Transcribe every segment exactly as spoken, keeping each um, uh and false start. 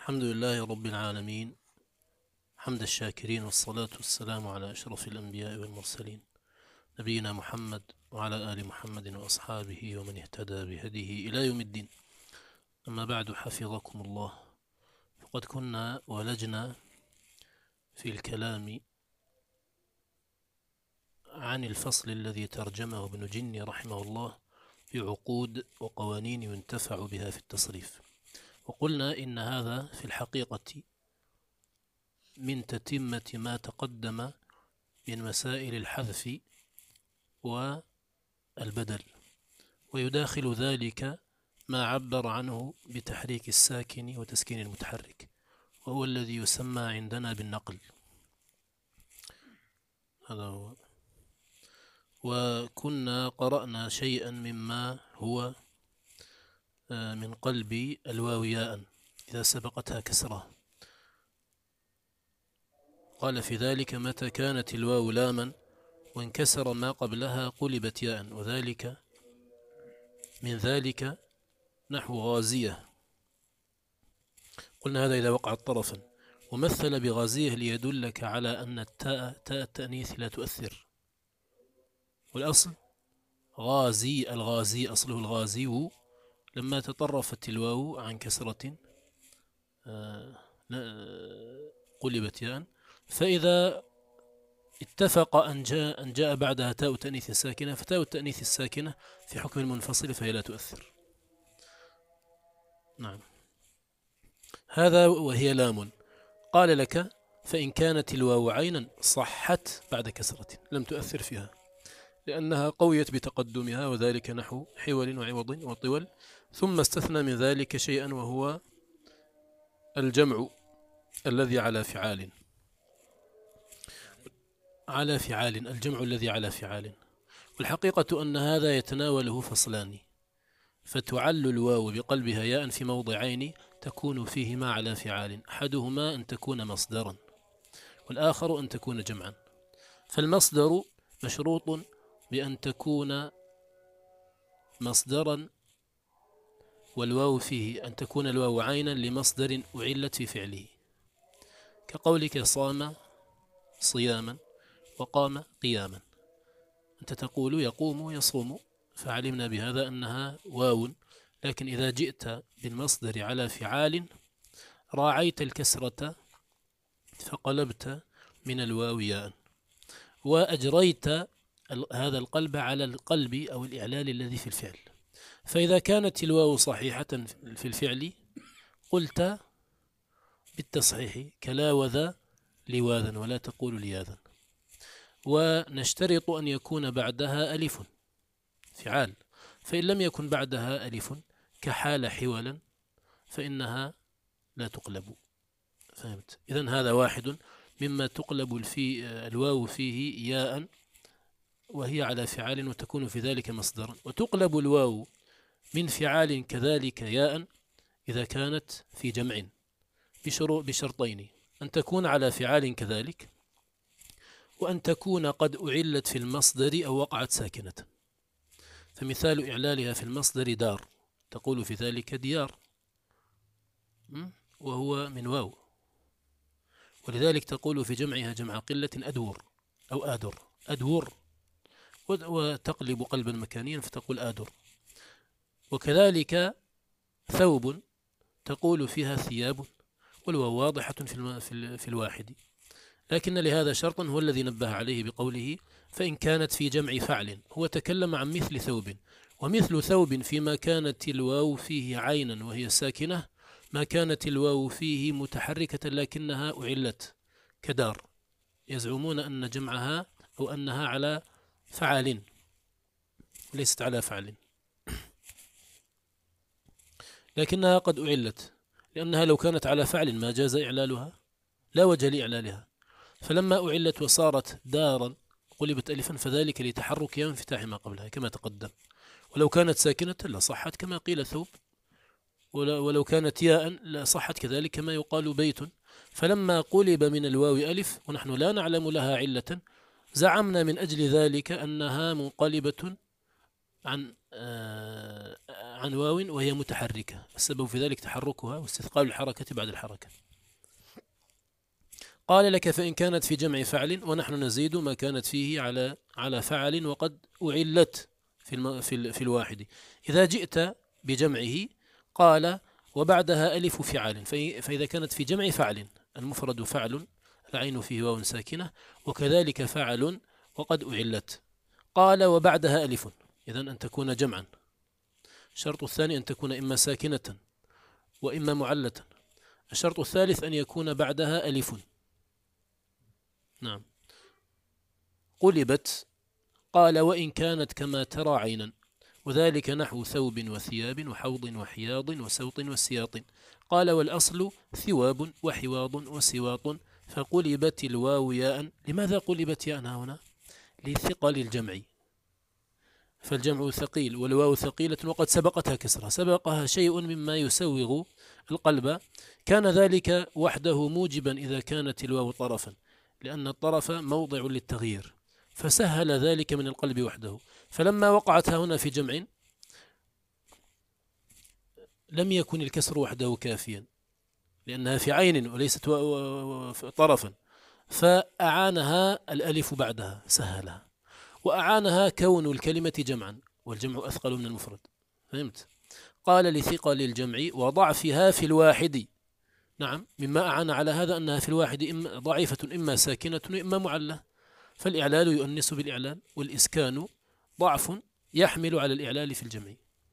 الحمد لله رب العالمين، حمد الشاكرين، والصلاة والسلام على أشرف الأنبياء والمرسلين، نبينا محمد وعلى آل محمد وأصحابه ومن اهتدى بهديه إلى يوم الدين. أما بعد، حفظكم الله. فقد كنا ولجنا في الكلام عن الفصل الذي ترجمه ابن جني رحمه الله بعقود وقوانين ينتفع بها في التصريف، وقلنا إن هذا في الحقيقة من تتمة ما تقدم من مسائل الحذف والبدل، ويداخل ذلك ما عبر عنه بتحريك الساكن وتسكين المتحرك، وهو الذي يسمى عندنا بالنقل. هذا هو. وكنا قرأنا شيئا مما هو من قلب الواو ياء إذا سبقتها كسرة. قال في ذلك: متى كانت الواو لاما وانكسر ما قبلها قلبت ياء، وذلك من ذلك نحو غازية. قلنا هذا إذا وقعت طرفا، ومثل بغازية ليدلك على أن التاء تاء التأنيث لا تؤثر، والأصل غازي، الغازي أصله الغازي، لما تطرفت الواو عن كسرة قلبت ياء. فإذا اتفق أن جاء, أن جاء بعدها تاء تأنيث ساكنة، فتاء التأنيث الساكنة في حكم المنفصل فهي لا تؤثر. نعم، هذا وهي لام. قال لك: فإن كانت الواو عينا صحت بعد كسرة، لم تؤثر فيها لأنها قويت بتقدمها، وذلك نحو حول وعوض وطول. ثم استثنى من ذلك شيئا، وهو الجمع الذي على فعال على فعال الجمع الذي على فعال. والحقيقة أن هذا يتناوله فصلان: فتعل الواو بقلبها ياء في موضعين تكون فيهما على فعال، أحدهما أن تكون مصدرا، والآخر أن تكون جمعا. فالمصدر مشروط بأن تكون مصدرا، والواو فيه أن تكون الواو عينا لمصدر أعلت في فعله، كقولك صام صياما وقام قياما. أنت تقول يقوم يصوم، فعلمنا بهذا أنها واو، لكن إذا جئت بالمصدر على فعال راعيت الكسرة فقلبت من الواو ياء، وأجريت هذا القلب على القلب أو الإعلال الذي في الفعل. فإذا كانت الواو صحيحة في الفعل قلت بالتصحيح كلاوذ لواذا، ولا تقول لياذا. ونشترط أن يكون بعدها ألف فعال، فإن لم يكن بعدها ألف كحال حولا فإنها لا تقلب. فهمت؟ إذن هذا واحد مما تقلب في الواو فيه ياء وهي على فعال، وتكون في ذلك مصدرا. وتقلب الواو من فعال كذلك ياء إذا كانت في جمع بشرطين: أن تكون على فعال كذلك، وأن تكون قد أعلت في المصدر أو وقعت ساكنة. فمثال إعلالها في المصدر دار، تقول في ذلك ديار، وهو من واو. ولذلك تقول في جمعها جمع قلة أدور أو آدر، أدور، وتقلب قلبا مكانيا فتقول آدر. وكذلك ثوب تقول فيها ثياب، والواو واضحة في, في الواحد، لكن لهذا شرطا هو الذي نبه عليه بقوله: فإن كانت في جمع فعل. هو تكلم عن مثل ثوب، ومثل ثوب فيما كانت الواو فيه عينا وهي ساكنة، ما كانت الواو فيه متحركة لكنها أعلت، كدار. يزعمون أن جمعها أو أنها على فعل، ليست على فعل، لكنها قد أعلت، لأنها لو كانت على فعل ما جاز إعلالها، لا وجه لإعلالها. فلما أعلت وصارت دارا قلبت ألفا، فذلك لتحرك وانفتاح ما قبلها كما تقدم. ولو كانت ساكنة لصحت كما قيل ثوب، ولو كانت ياء لصحت كذلك كما يقال بيت. فلما قلب من الواو ألف ونحن لا نعلم لها علة، زعمنا من أجل ذلك أنها منقلبة عن عن واو وهي متحركة، السبب في ذلك تحركها واستثقال الحركة بعد الحركة. قال لك فإن كانت في جمع فعل، ونحن نزيد ما كانت فيه على على فعل وقد أعلت في الم في, في الواحد. إذا جئت بجمعه قال وبعدها ألف فعال، فإذا كانت في جمع فعل المفرد فعل العين فيه واو ساكنة، وكذلك فعل وقد أعلت، قال وبعدها ألف، إذن أن تكون جمعا. الشرط الثاني أن تكون إما ساكنة وإما معلة. الشرط الثالث أن يكون بعدها ألف. نعم. قلبت قال وإن كانت كما ترى عينا، وذلك نحو ثوب وثياب وحوض وحياض وسوط وسياط. قال والأصل ثواب وحواض وسواط، فقلبت الواو ياء. لماذا قلبت ياء هنا؟ لثقل الجمع، فالجمع ثقيل والواو ثقيلة وقد سبقتها كسرة، سبقها شيء مما يسوغ القلب، كان ذلك وحده موجبا إذا كانت الواو طرفا، لأن الطرف موضع للتغيير، فسهل ذلك من القلب وحده. فلما وقعت هنا في جمع لم يكن الكسر وحده كافيا، لأنها في عين وليست طرفا، فأعانها الألف بعدها سهلها، وأعانها كون الكلمة جمعا، والجمع أثقل من المفرد. فهمت؟ قال لثقل الجمع وضعفها في الواحد. نعم، مما أعان على هذا أنها في الواحد إما ضعيفة إما ساكنة إما معلة، فالإعلال يؤنس بالإعلال، والإسكان ضعف يحمل على الإعلال في الجمع.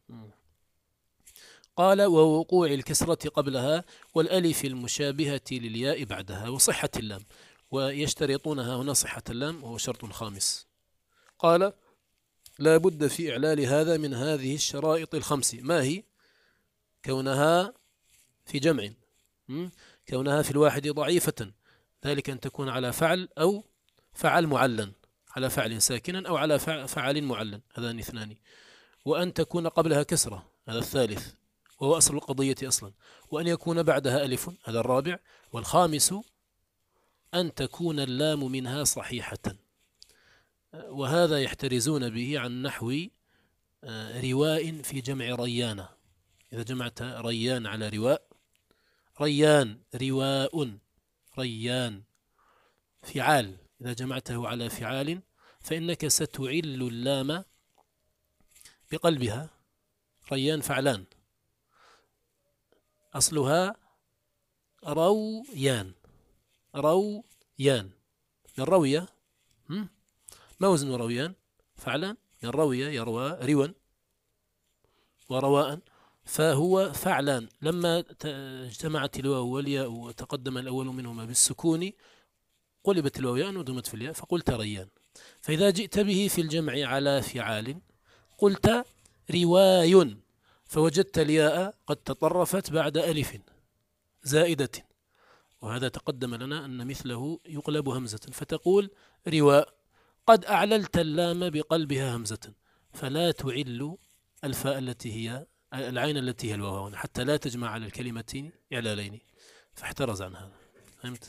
قال ووقوع الكسرة قبلها والألف المشابهة للياء بعدها وصحة اللام، ويشترطونها هنا صحة اللام وهو شرط خامس. قال لا بد في إعلال هذا من هذه الشرائط الخمس. ما هي؟ كونها في جمع، كونها في الواحد ضعيفة، ذلك أن تكون على فعل أو فعل معلن، على فعل ساكنا أو على فعل معلن، هذان اثنان، وأن تكون قبلها كسرة، هذا الثالث وهو أصل القضية أصلا، وأن يكون بعدها ألف، هذا الرابع، والخامس أن تكون اللام منها صحيحة، وهذا يحترزون به عن نحو رواء في جمع ريانة. إذا جمعت ريان على رواء، ريان رواء ريان فعال، إذا جمعته على فعال فإنك ستعل اللام بقلبها. ريان فعلان، أصلها رويان، رويان من روية، ما وزن رويان؟ فعلان، من روية يروى روا ورواء، فهو فعلان. لما اجتمعت الواو والياء وتقدم الأول منهما بالسكون قلبت الواو ياء وضمت في الياء فقلت ريان. فإذا جئت به في الجمع على فعال قلت رواي، فوجدت الياء قد تطرفت بعد ألف زائدة، وهذا تقدم لنا أن مثله يقلب همزة، فتقول رواء، قد أعللت اللام بقلبها همزة، فلا تعل الفاء التي هي العين التي هي الواو هنا، حتى لا تجمع على الكلمتين إعلالين، فاحترز عن هذا. فهمت؟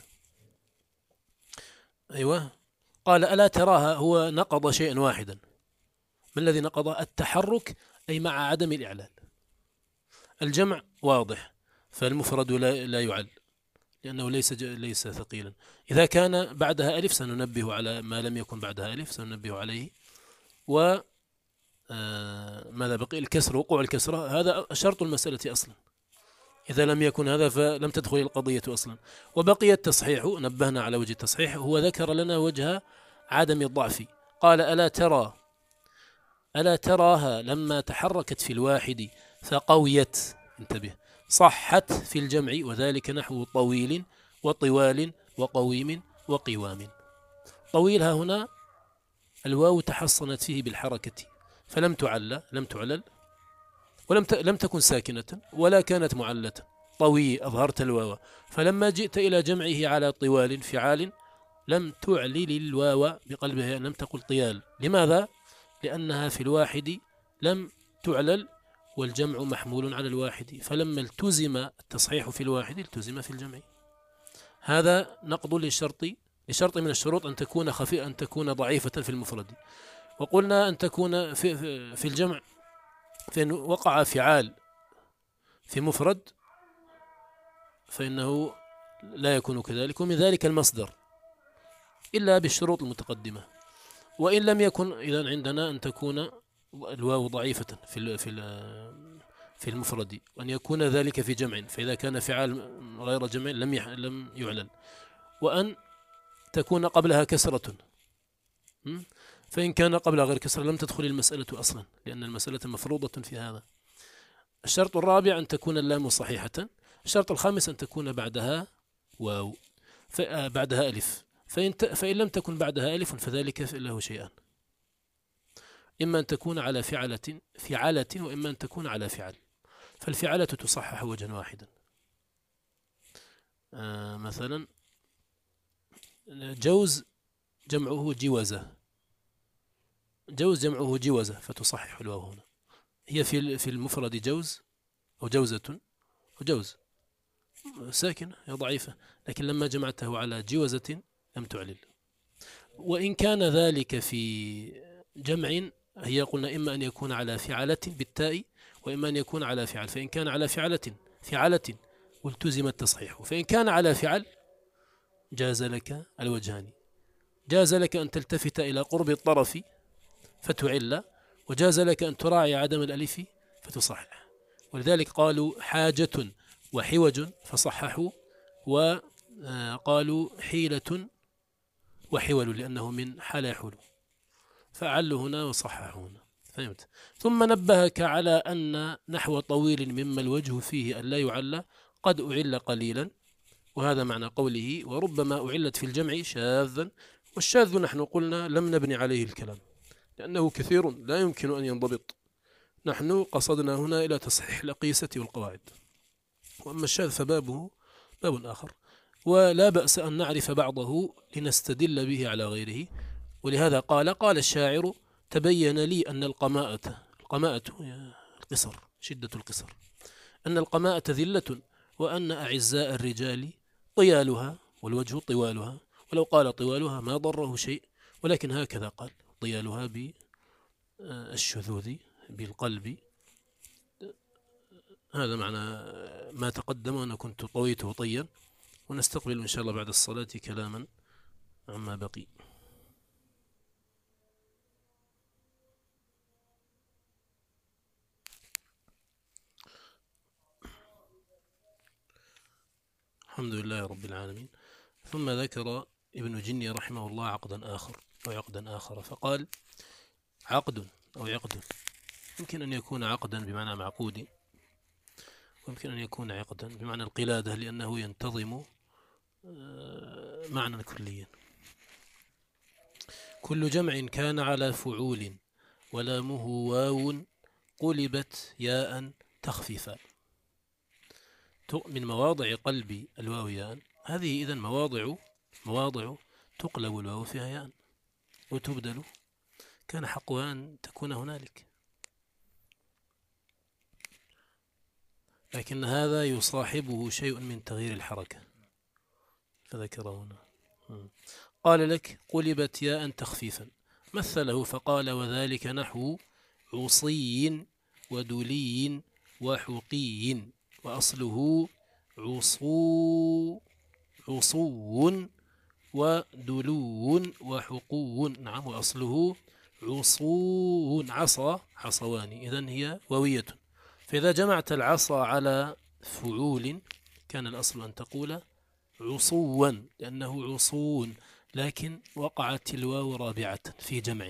أيوة. قال ألا تراها، هو نقض شيئا واحدا. ما الذي نقض؟ التحرك، أي مع عدم الإعلال. الجمع واضح، فالمفرد لا, لا يعل لأنه ليس ليس ثقيلا. إذا كان بعدها ألف سننبه على ما لم يكن بعدها ألف، سننبه عليه. و ماذا بقي؟ الكسر، وقوع الكسرة، هذا شرط المسألة أصلا، إذا لم يكن هذا فلم تدخل القضية أصلا. وبقي التصحيح، نبهنا على وجه التصحيح، هو ذكر لنا وجه عدم الضعف. قال ألا ترى، ألا تراها لما تحركت في الواحد فقويت، انتبه، صحت في الجمع، وذلك نحو طويل وطوال وقويم وقوام. طويلها هنا الواو تحصنت فيه بالحركة فلم تعلى، لم تعلل، ولم لم تكن ساكنة ولا كانت معلة، طوي أظهرت الواو، فلما جئت إلى جمعه على طوال فعال لم تعلل الواو بقلبها، لم تقل طيال. لماذا؟ لأنها في الواحد لم تعلل، والجمع محمول على الواحد، فلما التزم التصحيح في الواحد التزم في الجمع. هذا نقض للشرط، لشرط من الشروط أن تكون خفيفة، أن تكون ضعيفة في المفرد. وقلنا أن تكون في, في الجمع فإن وقع فعال في مفرد فإنه لا يكون كذلك، ومن ذلك المصدر إلا بالشروط المتقدمة. وإن لم يكن، إذن عندنا أن تكون الواو ضعيفة في في في المفرد، وأن يكون ذلك في جمع، فإذا كان فعال غير جمع لم لم يعلل، وأن تكون قبلها كسرة، فإن كان قبلها غير كسرة لم تدخل المسألة أصلا، لأن المسألة مفروضة في هذا. الشرط الرابع أن تكون اللام صحيحة. الشرط الخامس أن تكون بعدها واو، بعدها ألف، فإن, فإن لم تكن بعدها ألف فذلك له شيئان، إما أن تكون على فعلة فعلة وإما أن تكون على فعل. فالفعلة تصحح وجها واحدا، آه مثلا جوز جمعه جوزة، جوز جمعه جوزة فتصحح الواو هنا. هي في في المفرد جوز أو جوزة وجوز ساكنة، هي ضعيفة، لكن لما جمعته على جوزة لم تعلل. وإن كان ذلك في جمع هي قلنا إما أن يكون على فعلة بالتاء وإما أن يكون على فعل، فإن كان على فعلة فعلة والتزم التصحيح، فإن كان على فعل جاز لك الوجهان، جاز لك أن تلتفت إلى قرب الطرف فتعل، وجاز لك أن تراعي عدم الألف فتصحح. ولذلك قالوا حاجة وحوج فصححوا، وقالوا حيلة وحول لأنه من حال يحول، فعلوا هنا وصححوا هنا. فهمت؟ ثم نبهك على أن نحو طويل مما الوجه فيه أن لا يعلى قد أعل قليلا، وهذا معنى قوله وربما أعلت في الجمع شاذا. والشاذ نحن قلنا لم نبني عليه الكلام لأنه كثير لا يمكن أن ينضبط، نحن قصدنا هنا إلى تصحيح الأقيسة والقواعد، وأما الشاذ فبابه باب آخر، ولا بأس أن نعرف بعضه لنستدل به على غيره. ولهذا قال قال الشاعر تبين لي أن القماءة، القماءة القصر، شدة القصر، أن القماءة ذلة، وأن أعزاء الرجال طيالها والوجه طوالها، ولو قال طوالها ما ضره شيء، ولكن هكذا قال طيالها بالشذوذ بالقلب. هذا معنى ما تقدم، وأنا كنت طويته طيا، ونستقبل إن شاء الله بعد الصلاة كلاما عما بقي. الحمد لله رب العالمين. ثم ذكر ابن جني رحمه الله عقدا آخر أو عقدا آخر، فقال عقد أو عقد يمكن أن يكون عقدا بمعنى معقود، ويمكن أن يكون عقدا بمعنى القلادة لأنه ينتظم معنى كليا. كل جمع كان على فعول ولامه واو قلبت ياء تخفيفا. من مواضع قلب الواو ياء، هذه إذن مواضع مواضع تقلب الواو فيها ياء وتبدل، كان حقها أن تكون هنالك، لكن هذا يصاحبه شيء من تغيير الحركة فذكره هنا. قال لك قلبت ياء تخفيفا، مثله فقال وذلك نحو عصي ودلي وحقي، وأصله عصو عصو ودلو وحقو. نعم، وأصله عصو عصا عصوان، إذن هي واوية. فإذا جمعت العصا على فعول كان الأصل أن تقول عصوا لأنه عصو، لكن وقعت الواو رابعة في جمع،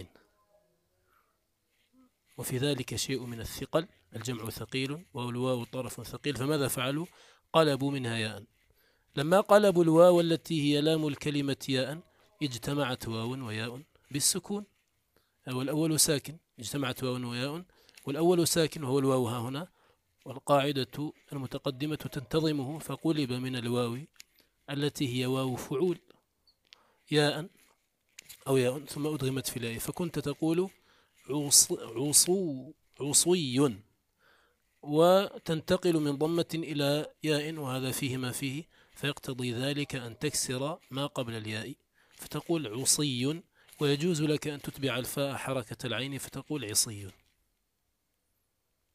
وفي ذلك شيء من الثقل، الجمع ثقيل والواو طرف ثقيل، فماذا فعلوا؟ قلبوا منها ياء. لما قلبوا الواو التي هي لام الكلمة ياء اجتمعت واو وياء بالسكون، والأول ساكن، اجتمعت واو وياء، والأول ساكن وهو الواو ها هنا، والقاعدة المتقدمة تنتظمه، فقلب من الواو التي هي واو فعول ياء أو ياء ثم أدغمت في الياء، فكنت تقول عصو عصوي، وتنتقل من ضمة إلى ياء، وهذا فيه ما فيه، فيقتضي ذلك أن تكسر ما قبل الياء فتقول عصي، ويجوز لك أن تتبع الفاء حركة العين فتقول عصي.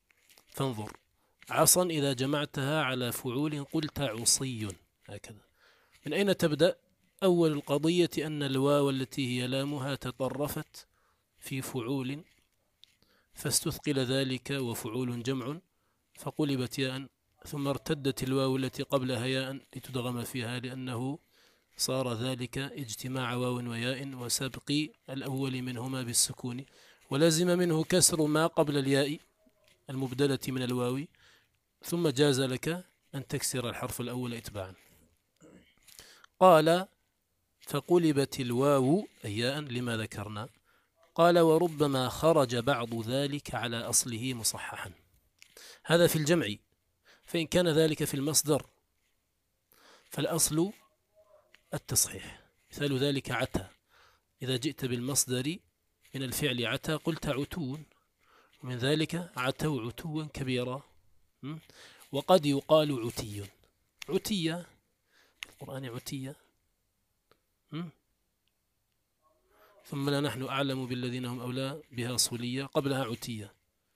فانظر، عصا إذا جمعتها على فعول قلت عصي، هكذا. من أين تبدأ؟ أول القضية أن الواو التي هي لامها تطرفت في فعول فاستثقل ذلك وفعول جمع فقلبت ياء، ثم ارتدت الواو التي قبلها ياء لتدغم فيها، لأنه صار ذلك اجتماع واو وياء وسبق الأول منهما بالسكون، ولازم منه كسر ما قبل الياء المبدلة من الواو، ثم جاز لك أن تكسر الحرف الأول إتباعا. قال فقلبت الواو ياء لما ذكرنا. قال وربما خرج بعض ذلك على أصله مصححا، هذا في الجمع، فإن كان ذلك في المصدر فالأصل التصحيح. مثال ذلك عتى، إذا جئت بالمصدر من الفعل عتى قلت عتو، ومن ذلك عتوا عتوا كبيرا. وقد يقال عتي، عتية في القرآن عتية، ثم لا نحن أعلم بالذين هم أولى بها صولية، قبلها عتية.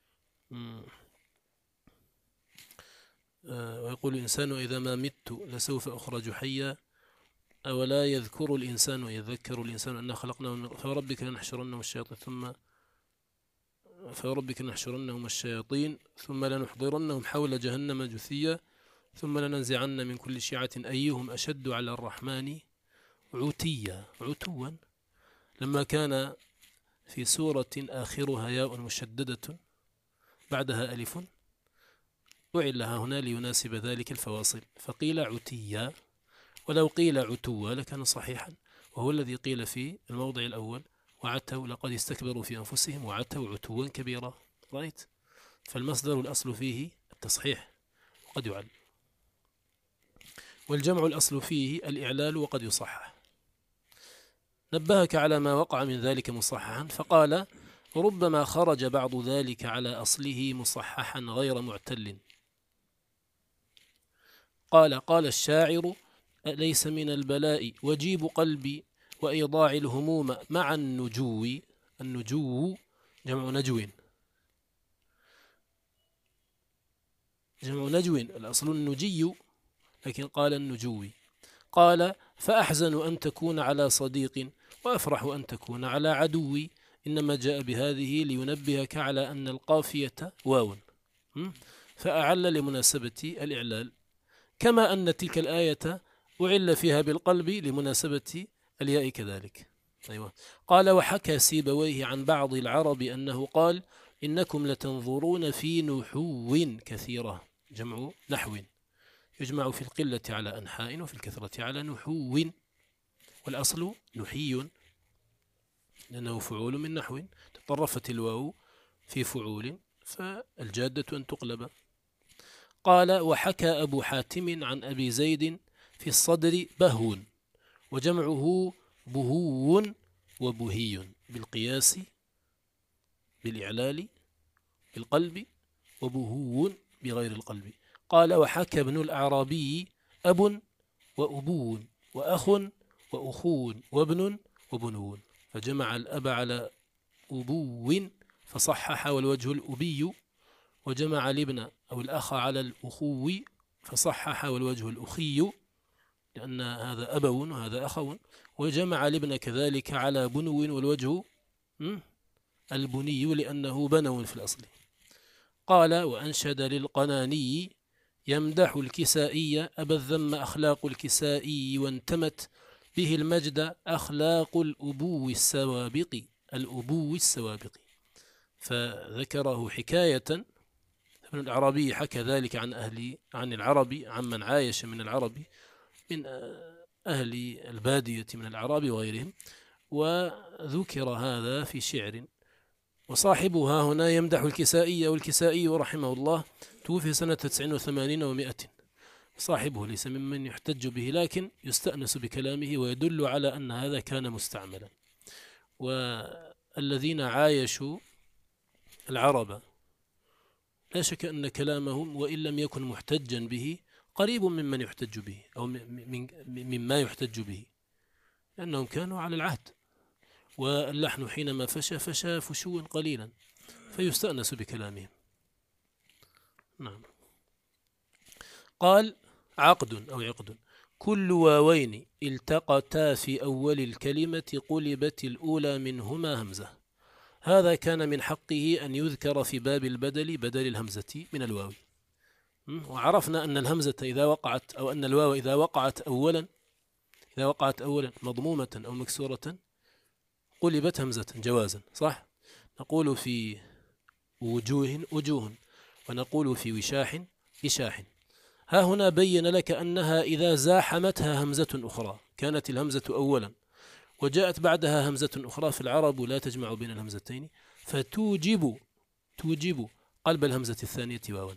ويقول الإنسان إذا ما مت لسوف أخرج حيا، أولا يذكر الإنسان ويذكر الإنسان أننا خلقناه، فوربك لنحشرنهم الشياطين ثم فوربك لنحشرنهم الشياطين ثم لنحضرنهم حول جهنم جثيا ثم لننزعن من كل شيعة أيهم أشد على الرحمن عتيا، عتوا. لما كان في سورة آخرها ياء مشددة بعدها ألف أعلها هنا ليناسب ذلك الفواصل، فقيل عتيا، ولو قيل عتوا لكان صحيحا، وهو الذي قيل في الموضع الأول وعتوا لقد استكبروا في أنفسهم وعتوا عتوا كبيرا. رأيت؟ فالمصدر الأصل فيه التصحيح وقد يعل، والجمع الأصل فيه الإعلال وقد يصحح. نبهك على ما وقع من ذلك مصححا، فقال ربما خرج بعض ذلك على أصله مصححا غير معتل. قال قال الشاعر ليس من البلاء وجيب قلبي وإيضاع الهموم مع النجو. النجو جمع نجو، جمع نجو الأصل النجي، لكن قال النجوي. قال فأحزن أن تكون على صديق وأفرح أن تكون على عدوي، إنما جاء بهذه لينبهك على أن القافية واو، فأعل لمناسبة الإعلال، كما أن تلك الآية أعل فيها بالقلب لمناسبة الياء كذلك. أيوة. قال وحكى سيبويه عن بعض العرب أنه قال إنكم لتنظرون في نحو كثيرة، جمع نحو، يجمع في القلة على أنحاء وفي الكثرة على نحو، والأصل نحي لأنه فعول من نحو، تطرفت الواو في فعول فالجادة أن تقلب. قال وحكى أبو حاتم عن أبي زيد في الصدر بهو، وجمعه بهو وبهي بالقياس بالإعلال بالقلب، وبهو بغير القلب. قال وحكى ابن الأعرابي أب وأبو وأخ وأخو وابن وبنو، فجمع الأب على أبو فصحح والوجه الأبي، وجمع الابن أو الأخ على الأخو فصحح والوجه الأخي لأن هذا أبو وهذا أخو، وجمع الابن كذلك على بنو والوجه البني لأنه بنو في الأصل. قال وأنشد للقناني يمدح الكسائي أبا الذم أخلاق الكسائي، وانتمت به المجد أخلاق الأبو السوابق، الأبو السوابق، فذكره حكاية. ابن العربي حكى ذلك عن أهل عن العربي، عن من عايش من العرب من أهل البادية من الأعراب وغيرهم، وذكر هذا في شعر. وصاحبها هنا يمدح الكسائي، والكسائي رحمه الله توفي سنة تسع وثمانين ومائة، صاحبه ليس ممن يحتج به، لكن يستأنس بكلامه ويدل على أن هذا كان مستعملا. والذين عايشوا العرب لا شك أن كلامهم وإن لم يكن محتجا به قريب ممن يحتج به أو مما يحتج به، لأنهم كانوا على العهد، واللحن حينما فشى فشى فشوا قليلا فيستأنس بكلامهم. نعم. قال عقد أو عقد كل واوين التقتا في أول الكلمة قلبت الأولى منهما همزة. هذا كان من حقه أن يذكر في باب البدل بدل الهمزة من الواو. وعرفنا أن الهمزة إذا وقعت أو أن الواو إذا وقعت أولا إذا وقعت أولا مضمومة أو مكسورة قلبت همزة جوازا، صح؟ نقول في وجوه وجوه، ونقول في وشاح إشاح. ها هنا بين لك أنها إذا زاحمتها همزة أخرى كانت الهمزة أولا وجاءت بعدها همزة أخرى، في العرب لا تجمع بين الهمزتين فتوجب توجب قلب الهمزة الثانية واوا.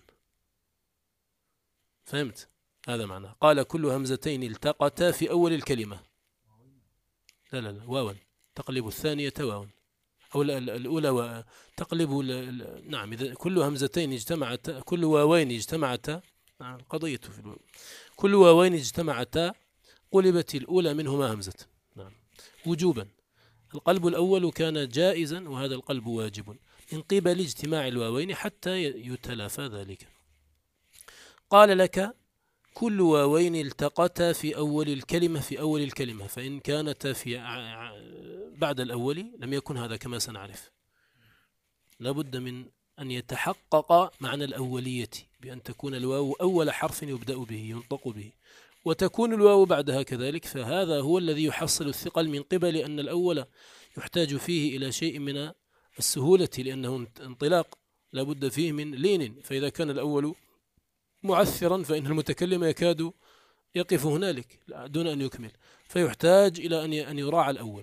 فهمت؟ هذا معناه. قال كل همزتين التقتا في أول الكلمة، لا لا لا واوا تقلب الثانية واوا أو الأولى و... تقلب ل... نعم إذا كل همزتين اجتمعتا كل واوين اجتمعتا، نعم القضية في الواو، كل واوين اجتمعتا قلبت الأولى منهما همزة، نعم وجوبا. القلب الأول كان جائزا وهذا القلب واجب من قبل اجتماع الواوين حتى يتلافى ذلك. قال لك كل واوين التقتا في أول الكلمة في أول الكلمة، فإن كانتا في بعد الأول لم يكن هذا كما سنعرف. لابد من أن يتحقق معنى الأولية بأن تكون الواو أول حرف يبدأ به ينطق به، وتكون الواو بعدها كذلك، فهذا هو الذي يحصل الثقل من قبل أن الأول يحتاج فيه إلى شيء من السهولة لأنه انطلاق لابد فيه من لين، فإذا كان الأول معثرا فإن المتكلم يكاد يقف هنالك دون أن يكمل، فيحتاج إلى أن يراعى الأول،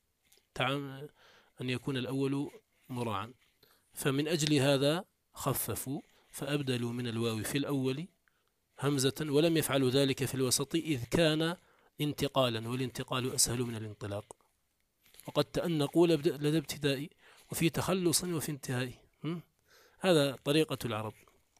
أن يكون الأول مراعا. فمن أجل هذا خففوا فأبدلوا من الواو في الأول همزة، ولم يفعلوا ذلك في الوسط إذ كان انتقالا، والانتقال أسهل من الانطلاق، وقد تأنقوا لدى ابتداء وفي تخلص وفي انتهاء. هذا طريقة العرب.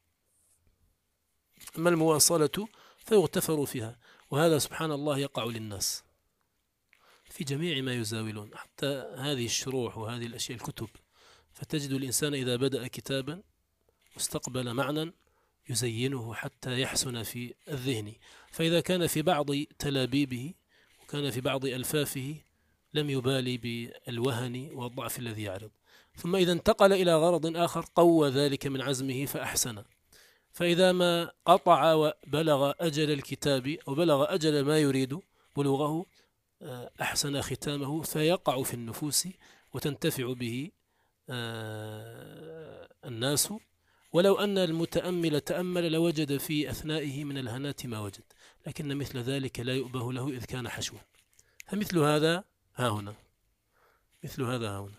أما المواصلة فيغتفر فيها، وهذا سبحان الله يقع للناس في جميع ما يزاولون، حتى هذه الشروح وهذه الأشياء الكتب، فتجد الإنسان إذا بدأ كتابا واستقبل معنى يزينه حتى يحسن في الذهن، فإذا كان في بعض تلابيبه وكان في بعض ألفافه لم يبالي بالوهن والضعف الذي يعرض، ثم إذا انتقل إلى غرض آخر قوى ذلك من عزمه فأحسن، فإذا ما قطع وبلغ أجل الكتاب أو بلغ أجل ما يريد بلوغه أحسن ختامه فيقع في النفوس وتنتفع به الناس، ولو أن المتأمل تأمل لوجد في أثنائه من الهنات ما وجد، لكن مثل ذلك لا يؤبه له إذ كان حشوا. فمثل هذا ها هنا مثل هذا ها هنا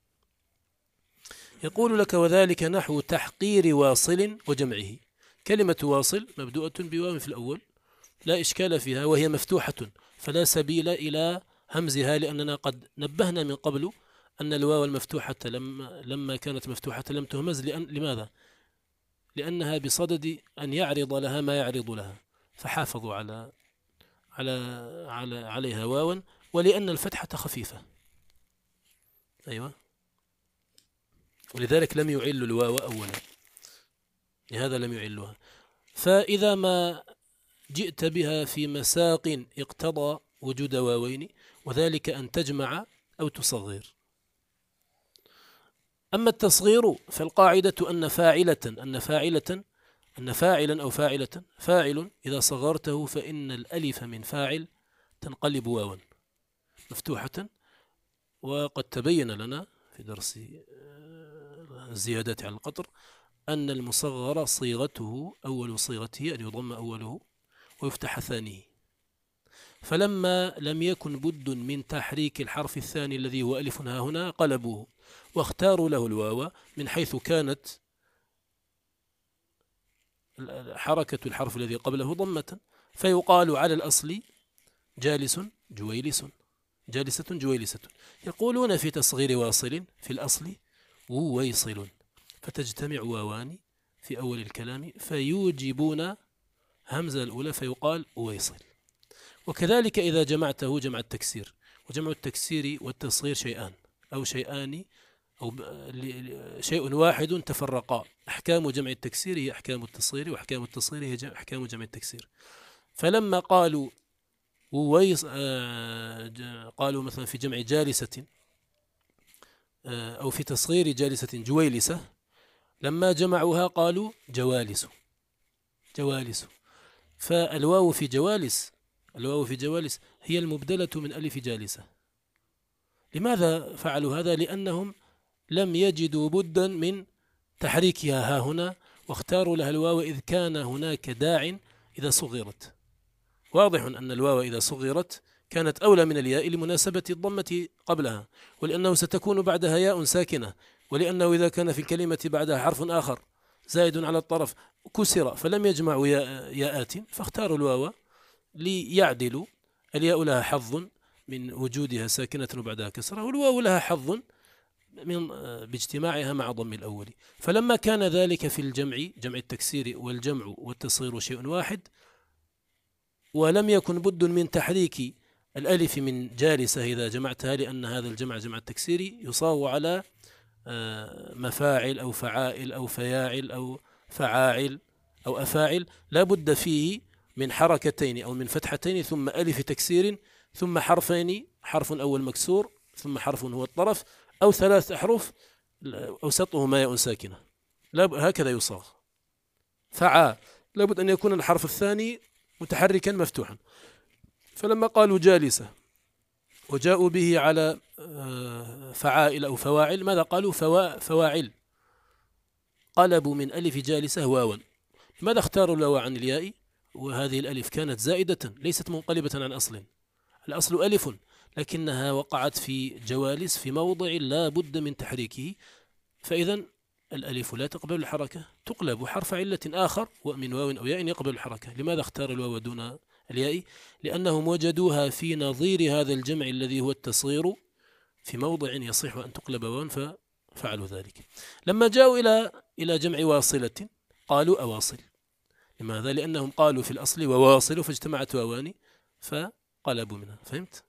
يقول لك وذلك نحو تحقير واصل وجمعه. كلمة واصل مبدوءة بواو في الأول لا إشكال فيها وهي مفتوحة فلا سبيل إلى همزها، لأننا قد نبهنا من قبل أن الواو المفتوحة لما, لما كانت مفتوحة لم تهمز. لأن لماذا؟ لأنها بصدد أن يعرض لها ما يعرض لها، فحافظوا على على على عليها واوا، ولأن الفتحة خفيفة. أيوة، ولذلك لم يعل الواو أولا، لهذا لم يعلها. فإذا ما جئت بها في مساق اقتضى وجود واوين، وذلك أن تجمع أو تصغر. أما التصغير فالقاعدة أن فاعلة أن فاعلة أن فاعلا أو فاعلة فاعل إذا صغرته فإن الألف من فاعل تنقلب واوا مفتوحة. وقد تبين لنا في درس الزيادات على القطر أن المصغر صيغته أول صيغته أن يضم أوله ويفتح ثانيه، فلما لم يكن بد من تحريك الحرف الثاني الذي هو ألف ها هنا قلبوه واختاروا له الواو من حيث كانت حركة الحرف الذي قبله ضمة، فيقال على الأصل جالس جويلس جالسة جويلسة. يقولون في تصغير واصل في الأصل وويصل، فتجتمع واوان في أول الكلام فيوجبون همزة الأولى فيقال ويصل. وكذلك إذا جمعته جمع التكسير، وجمع التكسير والتصغير شيئان أو شيئان أو شيء واحد تفرقا. أحكام جمع التكسير هي أحكام التصغير، وأحكام التصغير هي أحكام جمع التكسير. فلما قالوا ويص قالوا مثلا في جمع جالسة أو في تصغير جالسة جويلسة، لما جمعوها قالوا جوالس جوالس. فالواو في جوالس الواو في جوالس هي المبدلة من ألف جالسة. لماذا فعلوا هذا؟ لأنهم لم يجدوا بدا من تحريكها ها هنا، واختاروا لها الواو إذ كان هناك داع إذا صغرت. واضح أن الواو إذا صغرت كانت أولى من الياء لمناسبة الضمة قبلها، ولأنه ستكون بعدها ياء ساكنة، ولأنه إذا كان في الكلمة بعدها حرف آخر زائد على الطرف كسر، فلم يجمعوا ياءات فاختاروا الواو ليعدلوا. الياء لها حظ من وجودها ساكنة وبعدها كسرة، والواو لها حظ من باجتماعها مع ضم الأول. فلما كان ذلك في الجمع، جمع التكسير والجمع والتصغير شيء واحد، ولم يكن بد من تحريك الألف من جالسة إذا جمعتها، لأن هذا الجمع جمع التكسيري يصاغ على مفاعل أو فعائل أو فياعل أو فعاعل أو أفاعل، لا بد فيه من حركتين أو من فتحتين ثم ألف تكسير ثم حرفين، حرف أول مكسور ثم حرف هو الطرف، أو ثلاث أحرف أوسطهما ياء ساكنة، هكذا يصاغ. فعا لابد أن يكون الحرف الثاني متحركا مفتوحا. فلما قالوا جالسة وجاءوا به على فعائل أو فواعل، ماذا قالوا؟ فوا فواعل، قلبوا من ألف جالسة واوا. ماذا اختاروا الواو عن الياء؟ وهذه الألف كانت زائدة ليست منقلبة عن أصل، الأصل ألف، لكنها وقعت في جوالس في موضع لا بد من تحريكه، فإذا الألف لا تقبل الحركة، تقلب حرف علة آخر ومن واو أو ياء يقبل الحركة. لماذا اختار الواو دون الياء؟ لأنهم وجدوها في نظير هذا الجمع الذي هو التصغير في موضع يصح أن تقلب واو ففعلوا ذلك. لما جاءوا إلى إلى جمع واصلة قالوا أواصل. لماذا؟ لأنهم قالوا في الأصل وواصل فاجتمعت واوان فقلبوا منها. فهمت؟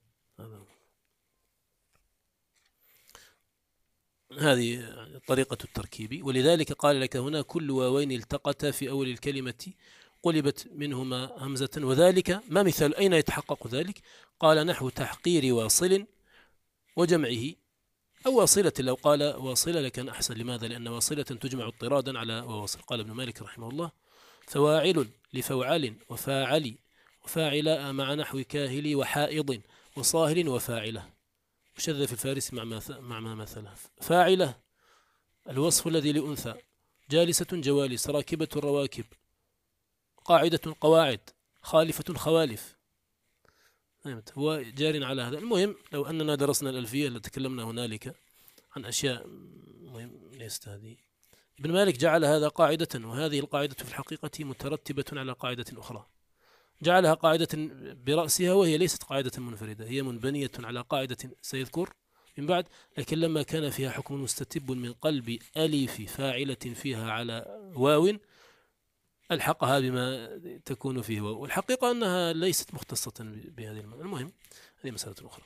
هذه طريقة التركيب. ولذلك قال لك هنا كل واوين التقتا في أول الكلمة قلبت منهما همزة. وذلك ما مثال؟ أين يتحقق ذلك؟ قال نحو تحقير واصل وجمعه، أو واصلة. لو قال واصلة لكان أحسن. لماذا؟ لأن واصلة تجمع اضطرادا على وواصل. قال ابن مالك رحمه الله فواعل لفوعل وفاعل وفاعلاء مع نحو كاهل وحائض وصاهل وفاعلة. وشذ في الفارس مع ما مع ما مثله. فاعلة الوصف الذي لأنثى، جالسة جوالس، راكبة رواكب، قاعدة قواعد، خالفة خوالف. هو جار على هذا. المهم لو أننا درسنا الألفية لتكلمنا هنالك عن أشياء مهم ليست هذه. ابن مالك جعل هذا قاعدة، وهذه القاعدة في الحقيقة مترتبة على قاعدة أخرى، جعلها قاعدة برأسها وهي ليست قاعدة منفردة، هي منبنية على قاعدة سيذكر من بعد، لكن لما كان فيها حكم مستتب من قلب ألف فاعلة فيها على واو ألحقها بما تكون فيه واو. والحقيقة أنها ليست مختصة بهذه المعنى. المهم هذه مسألة أخرى.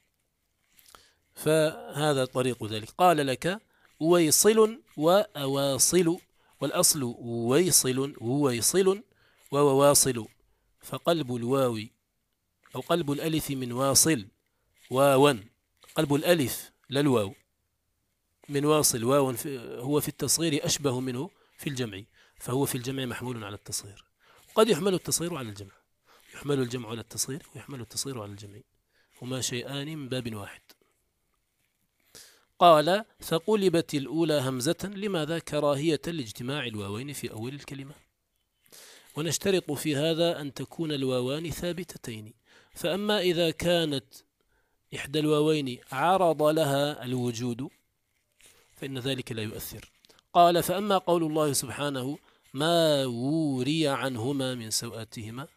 فهذا طريق ذلك. قال لك ويصل وأواصل، والأصل ويصل ويصل وواصل، فقلب الواو أو قلب الألف من واصل واوا، قلب الألف للواو من واصل واو هو في التصغير أشبه منه في الجمع، فهو في الجمع محمول على التصغير. قد يحمل التصغير على الجمع، يحمل الجمع على التصغير ويحمل التصغير على الجمع، هما شيئان من باب واحد. قال فقلبت الأولى همزة، لماذا؟ كراهية لاجتماع الواوين في أول الكلمة. ونشترط في هذا أن تكون الواوان ثابتتين، فأما إذا كانت إحدى الواوين عرض لها الوجود فإن ذلك لا يؤثر. قال فأما قول الله سبحانه ما وري عنهما من سوآتهما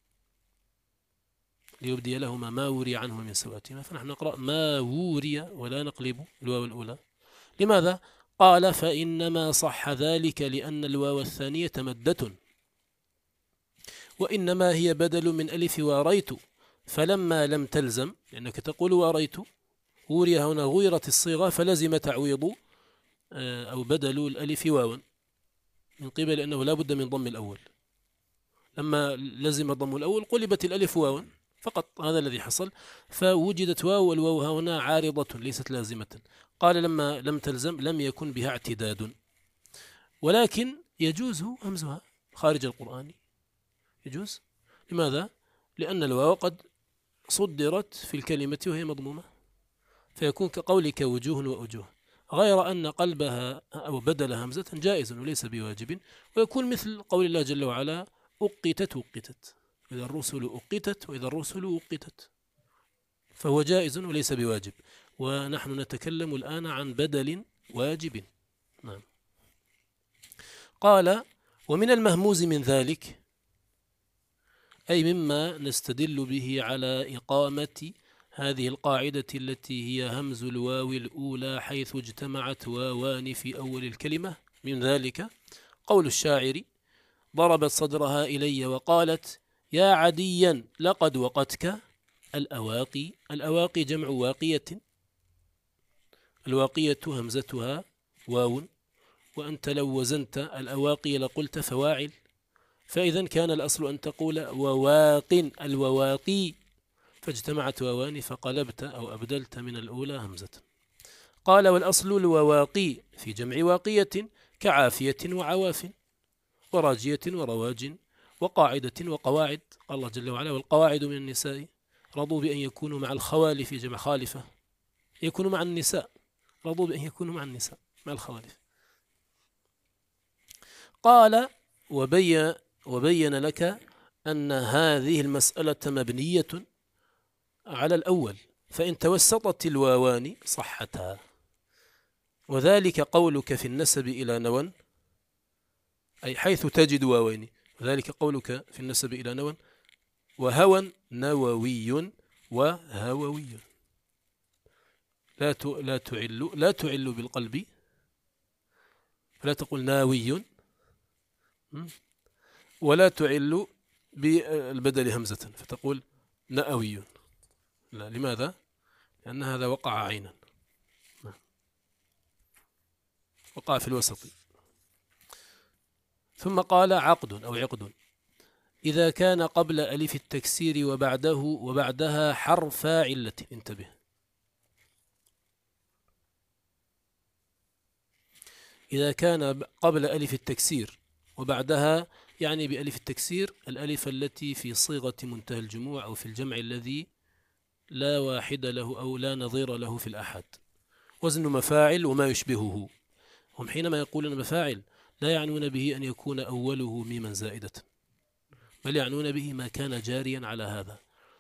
ليبدي لهما ما وري عنهما من سوآتهما، فنحن نقرأ ما وري ولا نقلب الواو الأولى. لماذا؟ قال فإنما صح ذلك لأن الواو الثانية مدة، وإنما هي بدل من ألف واريت، فلما لم تلزم، لأنك تقول واريت، وري هنا غيرت الصيغة فلزم تعويض أو بدل الألف واوا من قبل أنه لا بد من ضم الأول. لما لزم ضم الأول قلبت الألف واوا فقط، هذا الذي حصل، فوجدت واو، والواو هنا عارضة ليست لازمة. قال لما لم تلزم لم يكن بها اعتداد، ولكن يجوز همزها خارج القرآن، يجوز. لماذا؟ لأن الواو قد صدرت في الكلمة وهي مضمومة، فيكون كقولك وجوه وأجوه، غير أن قلبها أو بدل همزة جائز وليس بواجب، ويكون مثل قول الله جل وعلا أقتت وقتت، إذا الرسل أقتت وإذا الرسل وقتت، فهو جائز وليس بواجب، ونحن نتكلم الآن عن بدل واجب. نعم. قال ومن المهموز من ذلك، أي مما نستدل به على إقامة هذه القاعدة التي هي همز الواو الأولى حيث اجتمعت واوان في أول الكلمة، من ذلك قول الشاعر ضربت صدرها إلي وقالت يا عديا لقد وقتك الأواقي. الأواقي جمع واقية، الواقية همزتها واو، وأنت لو وزنت الأواقي لقلت فواعل، فإذا كان الأصل أن تقول وواق الوواقي، فاجتمعت واوان فقلبت أو أبدلت من الأولى همزة. قال والأصل الوواقي في جمع واقية كعافية وعواف وراجية ورواج وقاعدة وقواعد. قال الله جل وعلا والقواعد من النساء رضوا بأن يكونوا مع الخوالف، جمع خالفة، يكونوا مع النساء، رضوا بأن يكونوا مع النساء مع الخوالف. قال وبين, وبين لك أن هذه المسألة مبنية على الأول، فإن توسطت الواوان صحتها، وذلك قولك في النسب إلى نون، أي حيث تجد واوين، وذلك قولك في النسب إلى نون وهوى نووي وهووي. لا لا تعل لا تعل بالقلب، فلا تقول ناوي، ولا تعل بالبدل همزة فتقول نأوي. لا، لماذا؟ لأن هذا وقع عينا، وقع في الوسط. ثم قال عقد أو عقد إذا كان قبل ألف التكسير وبعده وبعدها حرف علة. انتبه، إذا كان قبل ألف التكسير وبعدها، يعني بألف التكسير الألف التي في صيغة منتهى الجموع أو في الجمع الذي لا واحد له أو لا نظير له في الأحد، وزن مفاعل وما يشبهه. هم حينما يقولون مفاعل لا يعنون به أن يكون أوله ميما زائدة، بل يعنون به ما كان جاريا على هذا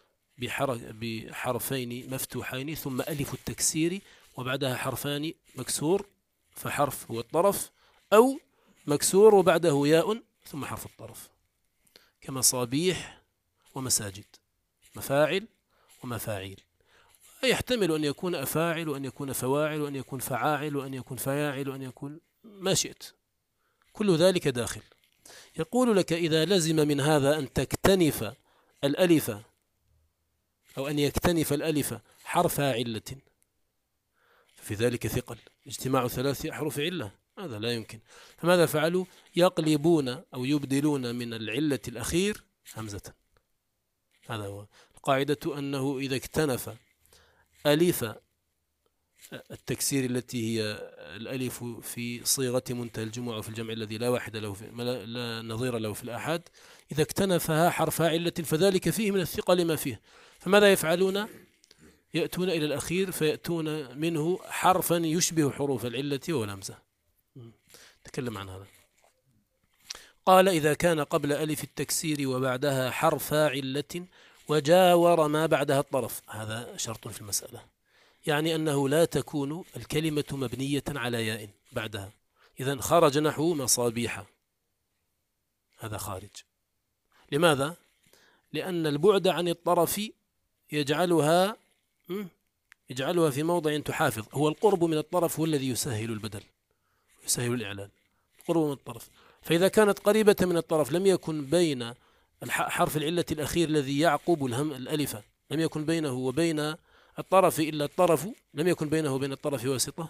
بحرفين مفتوحين ثم ألف التكسير وبعدها حرفان مكسور، فحرف هو الطرف، أو مكسور وبعده ياء ثم حرف الطرف، كمصابيح ومساجد، مفاعل ومفاعيل. يحتمل أن يكون أفاعل وأن يكون فواعل وأن يكون فعاعل وأن يكون فياعل وأن يكون ما شئت، كل ذلك داخل. يقول لك إذا لزم من هذا أن تكتنف الألف أو أن يكتنف الألف حرف علة، في ذلك ثقل، اجتماع ثلاث أحرف علة هذا لا يمكن. فماذا فعلوا؟ يقلبون أو يبدلون من العلة الأخير همزة. هذا هو القاعدة، أنه إذا اكتنف ألف التكسير التي هي الألف في صيغة منتهى الجموع في الجمع الذي لا واحد له في لا نظير له في الأحد، إذا اكتنفها حرف علة فذلك فيه من الثقل ما فيه. فماذا يفعلون؟ يأتون إلى الأخير فيأتون منه حرفا يشبه حروف العلة والهمزة. تكلم عن هذا. قال إذا كان قبل ألف التكسير وبعدها حرف علة وجاور ما بعدها الطرف، هذا شرط في المسألة، يعني أنه لا تكون الكلمة مبنية على ياء بعدها. إذن خرج نحو مصابيح، هذا خارج. لماذا؟ لأن البعد عن الطرف يجعلها يجعلها في موضع تحافظ، هو القرب من الطرف هو الذي يسهل البدل، يسهل الإعلان، القرب من الطرف. فإذا كانت قريبة من الطرف لم يكن بين حرف العلة الأخير الذي يعقب الهم الألف، لم يكن بينه وبين الطرف إلا الطرف، لم يكن بينه وبين الطرف واسطة،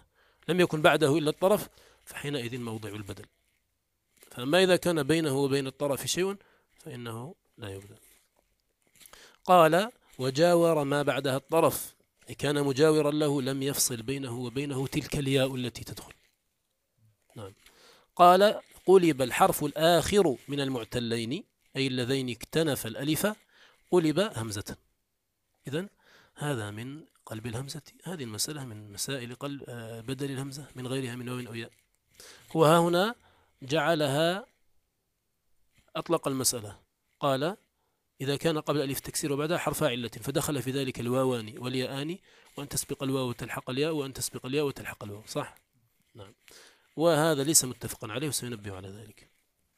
لم يكن بعده إلا الطرف فحينئذ موضع البدل. فأما إذا كان بينه وبين الطرف شيء فإنه لا يبدل. قال وجاور ما بعدها الطرف، كان مجاورا له لم يفصل بينه وبينه تلك الياء التي تدخل. نعم. قال قلب الحرف الآخر من المعتلين أي اللذين اكتنف الألف قلب همزة. إذن هذا من قلب الهمزة، هذه المسألة من مسائل قلب بدل الهمزة من غيرها من واو أو ياء. وها هنا جعلها أطلق المسألة، قال إذا كان قبل ألف تكسير وبعدها حرف علة فدخل في ذلك الواوان والياءان، وأن تسبق الواو وتلحق الياء وأن تسبق الياء وتلحق الواو. صح؟ نعم. وهذا ليس متفقا عليه وسينبه على ذلك.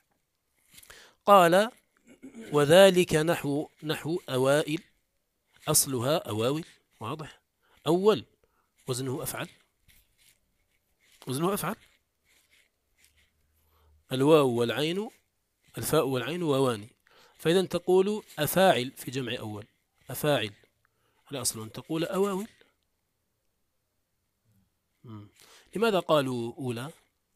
قال وذلك نحو نحو أوائل، أصلها أواول. واضح؟ أول وزنه أفعل، وزنه أفعل. الواو والعين، الفاء والعين واوان، فإذا تقول أفاعل في جمع أول، أفاعل. الأصل أن تقول أواول. مم. لماذا قالوا أولى؟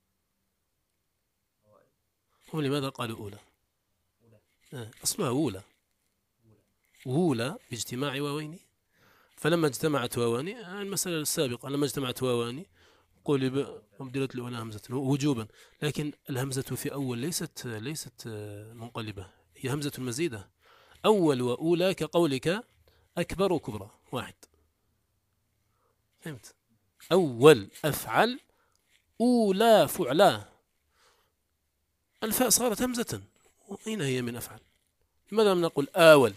هم لماذا قالوا أولى؟ آه. أصلها أولى، أولى باجتماع واوين، فلما اجتمعت واوان، المسألة السابقة لما اجتمعت واوان قلب وابدلت الأولى همزة وجوبا. لكن الهمزة في أول ليست ليست منقلبة، هي همزة مزيدة. أول وأولى كقولك أكبر وكبرى واحد. فهمت؟ أول أفعل، أولى فعلا، الفاء صارت همزة، أين هي من أفعل؟ لماذا لم نقل آول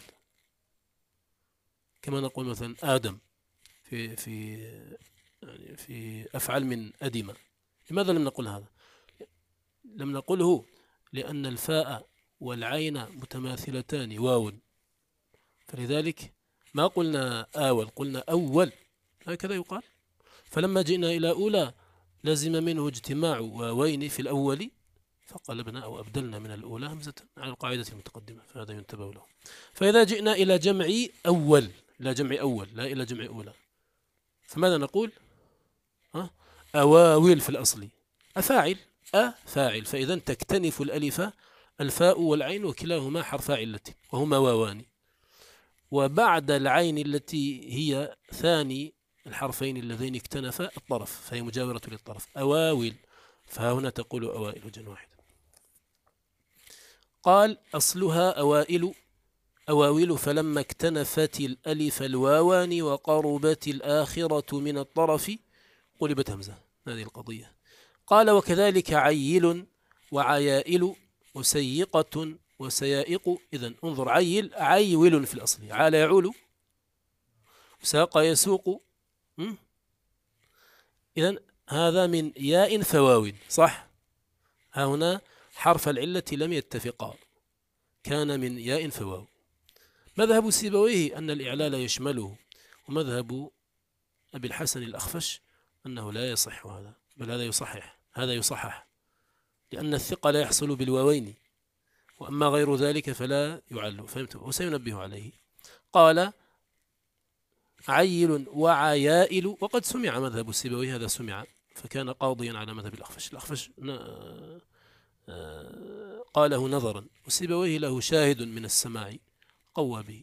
كما نقول مثلا آدم في في يعني في أفعل من أدم؟ لماذا لم نقل هذا؟ لم نقله لأن الفاء والعين متماثلتان واو، فلذلك ما قلنا آول، قلنا أول، هكذا يقال. فلما جئنا إلى أولى لازم منه اجتماع واوين في الأول فقلبنا أو أبدلنا من الأولى همزة على القاعدة المتقدمة، فهذا ينتبه له. فإذا جئنا إلى جمع أول، إلى جمع أول لا إلى جمع أولى، فماذا نقول؟ ها؟ أواويل في الأصل، أفاعل، أفاعل. فإذا تكتنف الألف الفاء والعين وكلاهما حرف علة وهما واوان، وبعد العين التي هي ثاني الحرفين اللذين اكتنفا الطرف فهي مجاورة للطرف أواويل، فهنا تقول أوائل وجن واحد. قال أصلها أوائل أواويل، فلما اكتنفت الألف الواوان وقربت الآخرة من الطرف قلبت همزة. هذه القضية. قال وكذلك عيل وعيائل وسيقة وسيائق. إذن انظر، عيل عيول في الأصل، عال يعول، ساق يسوق. إذن هذا من ياء فواو، صح؟ ها هنا حرف العلة لم يتفقا، كان من ياء فواو. مذهب سيبويه أن الإعلال يشمله، ومذهب أبي الحسن الأخفش أنه لا يصح هذا، بل هذا يصحح، هذا يصحح، لأن الثقة لا يحصل بالواوين، وأما غير ذلك فلا يعل. فهمت؟ وسينبه عليه. قال عيل وعيائل، وقد سمع مذهب السيبوي، هذا سمع فكان قاضيا على مذهب الأخفش. الأخفش قاله نظرا، والسيبويه له شاهد من السماع قوى به.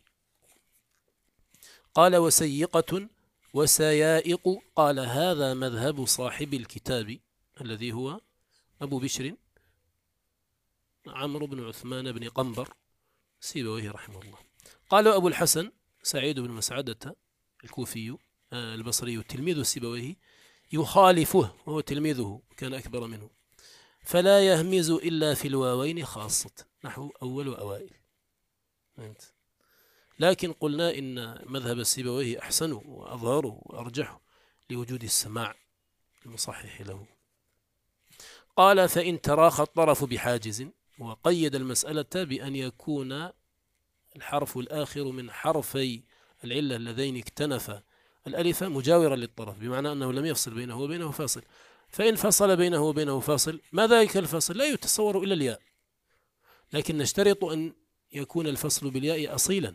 قال وسيقة وسيائق. قال هذا مذهب صاحب الكتاب الذي هو أبو بشر عمرو بن عثمان بن قنبر سيبويه رحمه الله. قال أبو الحسن سعيد بن مسعدة الكوفي البصري تلميذ سيبويه يخالفه، وهو تلميذه كان أكبر منه، فلا يهمز إلا في الواوين خاصة، نحو أول وأوائل. لكن قلنا إن مذهب السيبويه أحسن وأظهر وأرجح لوجود السماع المصحح له. قال فإن تراخى الطرف بحاجز، وقيد المسألة بأن يكون الحرف الآخر من حرفي العلة اللذين اكتنفا الألف مجاورا للطرف، بمعنى أنه لم يفصل بينه وبينه فاصل. فإن فصل بينه وبينه فاصل، ما ذلك الفصل؟ لا يتصور إلا الياء، لكن نشترط أن يكون الفصل بالياء أصيلا،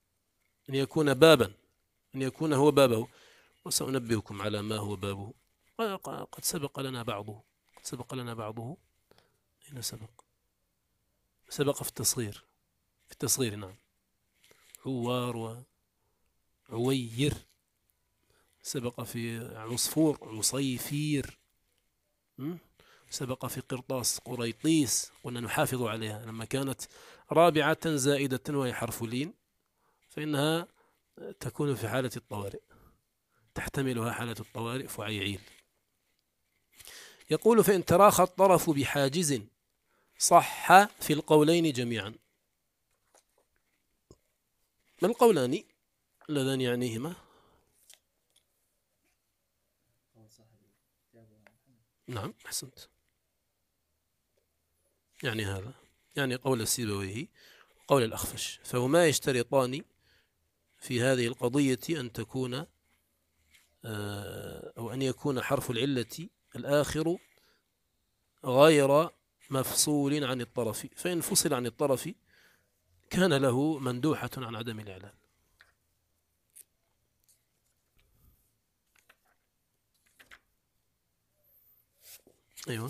أن يكون بابا، أن يكون هو بابه، وسأنبهكم على ما هو بابه قد سبق لنا بعضه قد سبق لنا بعضه أين سبق؟ سبق في التصغير في التصغير نعم. عوار وعوير، سبق في عصفور عصيفير، سبق في قرطاس قريطيس، قلنا نحافظ عليها لما كانت رابعة زائدة وهي حرف لين فإنها تكون في حالة الطوارئ، تحتملها حالة الطوارئ فعيعيل. يقول فإن تراخى الطرف بحاجز صح في القولين جميعا. ما القولان اللذان يعنيهما؟ نعم أحسنت، يعني هذا يعني قول السيبويه قول الأخفش، فهما يشترطان في هذه القضية أن تكون أو أن يكون حرف العلة الآخر غير مفصول عن الطرف، فإن فصل عن الطرف كان له مندوحة عن عدم الإعلان. أيوة.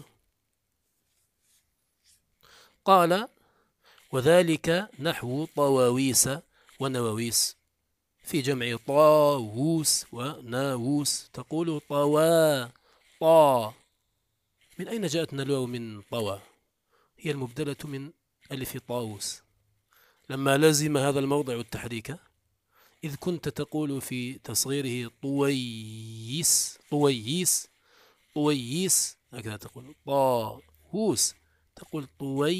قال وذلك نحو طواويس ونواويس في جمع طاووس وناووس، تقول طوا طا. من أين جاءتنا الواو من طوا؟ هي المبدلة من ألف طاووس لما لزم هذا الموضع التحريك، إذ كنت تقول في تصغيره طويس طويس طويس هكذا تقول طاووس، تقول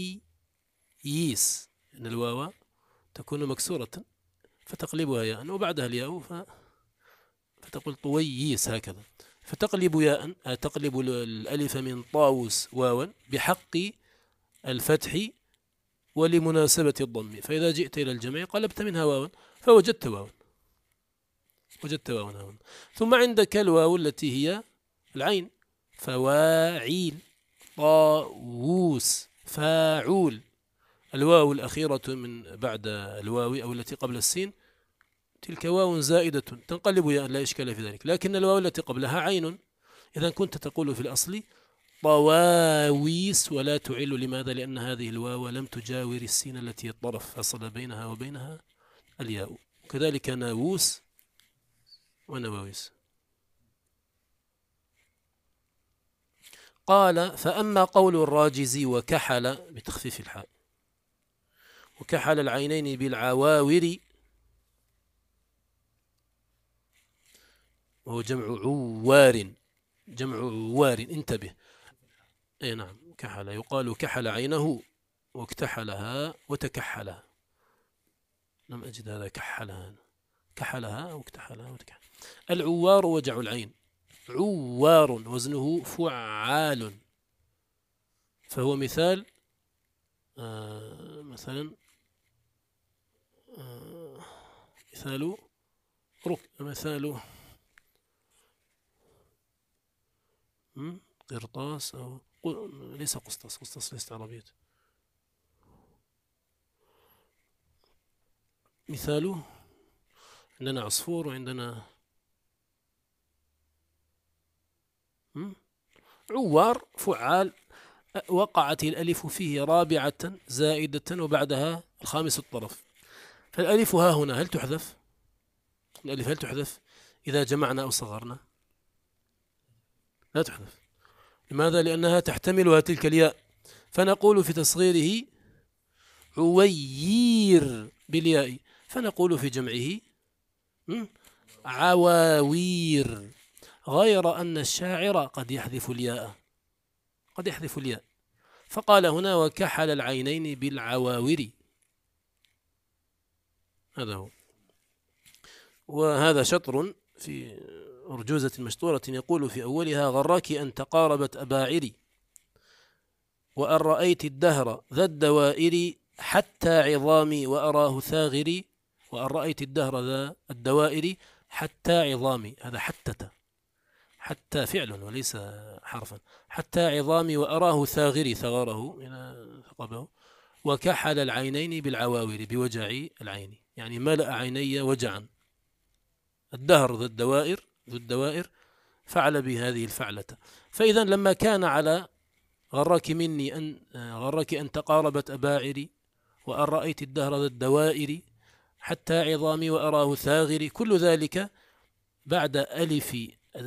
طويس إن الواو تكون مكسورة فتقلبها ياء وبعدها الياء ف... فتقول طويس هكذا، فتقلب ياء تقلب الألف من طاووس واوا بحق الفتح ولمناسبة الضم، فإذا جئت إلى الجمع قلبت منها واوا فوجدت واوا وجدت واوا. ثم عندك الواو التي هي العين، فواعيل طاووس فاعول، الواو الأخيرة من بعد الواو أو التي قبل السين تلك واو زائدة تنقلب ياء لا إشكال في ذلك، لكن الواو التي قبلها عين، إذا كنت تقول في الأصل طواويس ولا تعل. لماذا؟ لأن هذه الواو لم تجاور السين التي الطرف فصل بينها وبينها الياء، كذلك ناووس ونواويس. قال فأما قول الراجز وكحل بتخفيف الحاء وكحل العينين بالعواور وهو جمع عوار، جمع عوار انتبه. اي نعم كحل، يقال كحل عينه واكتحلها وتكحلها، لم أجد هذا كحلها، كحلها واكتحلها وتكحلها. العوار وجع العين، عوار وزنه فعال، فهو مثال آه مثلا آه مثال رك مثال قرطاس أو ليس قسطاس، قسطاس ليست عربية. مثاله عندنا عصفور وعندنا عوار فعال، وقعت الألف فيه رابعة زائدة وبعدها الخامس الطرف، فالألف ها هنا هل تحذف؟ الألف هل تحذف إذا جمعنا أو صغرنا؟ لا تحذف. لماذا؟ لأنها تحتملها تلك الياء، فنقول في تصغيره عوير بالياء، فنقول في جمعه عواوير، غير أن الشاعر قد يحذف الياء، قد يحذف الياء، فقال هنا وكحل العينين بالعواور، هذا هو. وهذا شطر في أرجوزة مشطورة يقول في أولها غراك أن تقاربت أباعري وأن رأيت الدهر ذا الدوائر حتى عظامي وأراه ثاغري، وأن رأيت الدهر ذا الدوائر حتى عظامي، هذا حتى حتى فعل وليس حرفا، حتى عظامي وأراه ثاغري ثغره ثقبه، وكحل العينين بالعواور بوجع العين، يعني ملأ عيني وجعا. الدهر ذو الدوائر ذو الدوائر فعل بهذه الفعلة. فإذا لما كان على غرك مني أن غرك أن تقاربت أباعري وأن رأيت الدهر ذا الدوائر حتى عظامي وأراه ثاغري، كل ذلك بعد ألف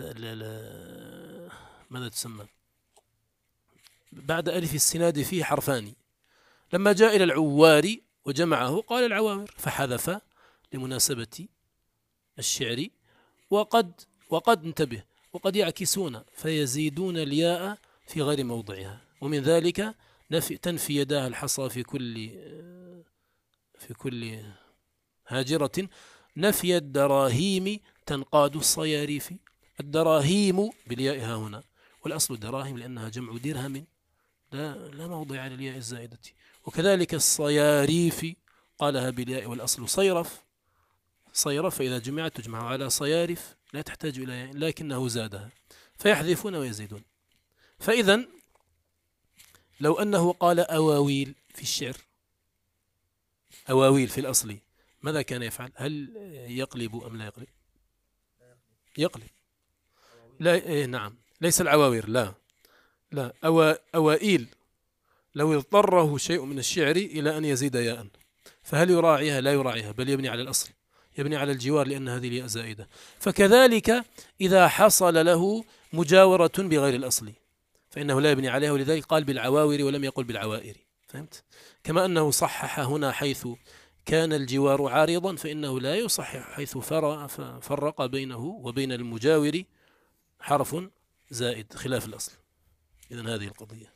ماذا تسمى بعد ألف السناد فيه حرفان. لما جاء إلى العوار وجمعه قال العواور، فحذف لمناسبة الشعر. وقد وقد انتبه وقد يعكسون فيزيدون الياء في غير موضعها، ومن ذلك نفي تنفي يداها الحصى في كل في كل هاجرة، نفي الدراهيم تنقاد الصياريف. الدراهيم بالياء ها هنا، والأصل الدراهم لأنها جمع درهم لا, لا موضع للياء الزائدة. وكذلك الصياريف قالها بالياء والأصل صيرف، صيرف فإذا جمعت تجمع على صيارف لا تحتاج إلى ياء، لكنه زادها فيحذفون ويزيدون. فإذا لو أنه قال أواويل في الشعر، أواويل في الأصل، ماذا كان يفعل؟ هل يقلب أم لا يقلب؟ يقلب. لا إيه نعم، ليس العواوير، لا لا أوا أوائل لو اضطره شيء من الشعر إلى أن يزيد ياء، فهل يراعيها؟ لا يراعيها، بل يبني على الأصل، يبني على الجوار لأن هذه الياء زائدة. فكذلك إذا حصل له مجاورة بغير الأصل فإنه لا يبني عليها، ولذلك قال بالعواور ولم يقل بالعوائر. فهمت؟ كما أنه صحح هنا حيث كان الجوار عارضا، فإنه لا يصحح حيث فرق بينه وبين المجاور حرف زائد خلاف الأصل. إذن هذه القضية.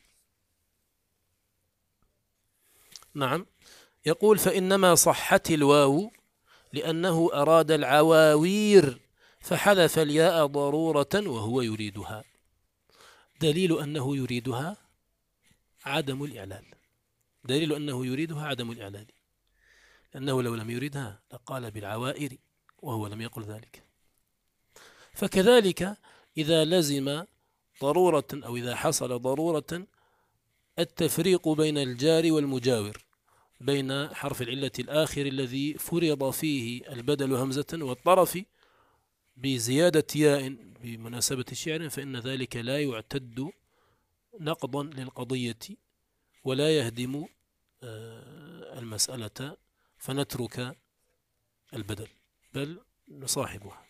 نعم، يقول فإنما صحت الواو لأنه أراد العواوير فحذف الياء ضرورة وهو يريدها. دليل أنه يريدها عدم الإعلال، دليل أنه يريدها عدم الإعلال، لأنه لو لم يريدها لقال بالعوائر وهو لم يقل ذلك. فكذلك إذا لزم ضرورة أو إذا حصل ضرورة التفريق بين الجار والمجاور، بين حرف العلة الآخر الذي فرض فيه البدل همزة والطرف بزيادة ياء بمناسبة الشعر، فإن ذلك لا يعتد نقضا للقضية ولا يهدم المسألة فنترك البدل بل نصاحبها.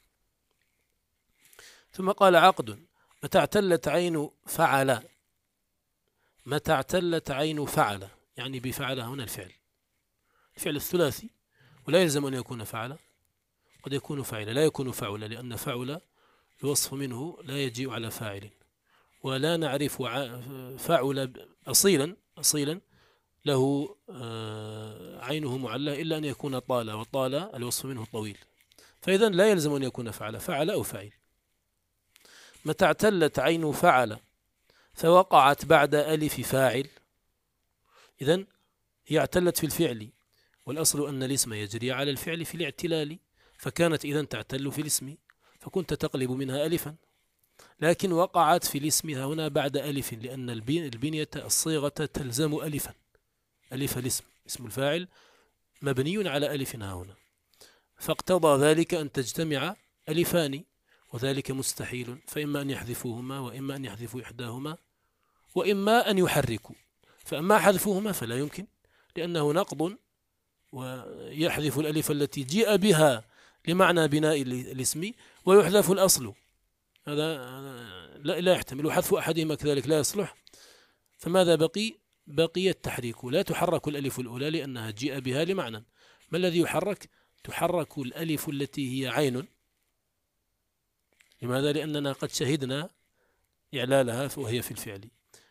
ثم قال عقد متى اعتلت عين فعل، متى اعتلت عين فعل يعني بفعل هنا الفعل الفعل الثلاثي، ولا يلزم أن يكون فعل، قد يكون فاعل لا يكون فعل، لأن فعل الوصف منه لا يجيء على فاعل، ولا نعرف فعل أصيلا أصيلا له عينه معلة إلا أن يكون طال، وطال الوصف منه طويل، فإذا لا يلزم أن يكون فعل فعل أو فاعل. متى اعتلت عين فعل فوقعت بعد ألف فاعل، إذن هي اعتلت في الفعل، والأصل أن الاسم يجري على الفعل في الاعتلال، فكانت إذن تعتل في الاسم فكنت تقلب منها ألفا، لكن وقعت في الاسم هنا بعد ألف لأن البنية الصيغة تلزم ألفا، ألف الاسم اسم الفاعل مبني على ألف هنا، فاقتضى ذلك أن تجتمع ألفان، وذلك مستحيل، فإما أن يحذفوهما وإما أن يحذفوا إحداهما وإما أن يحركوا. فأما حذفوهما فلا يمكن لأنه نقض، ويحذف الألف التي جيء بها لمعنى بناء الاسم ويحذف الأصل، هذا لا, لا يحتمل، وحذف أحدهما كذلك لا يصلح. فماذا بقي؟ بقي التحريك، لا تحرك الألف الأولى لأنها جيء بها لمعنى. ما الذي يحرك؟ تحرك الألف التي هي عين. لماذا؟ لأننا قد شهدنا إعلالها وهي في الفعل،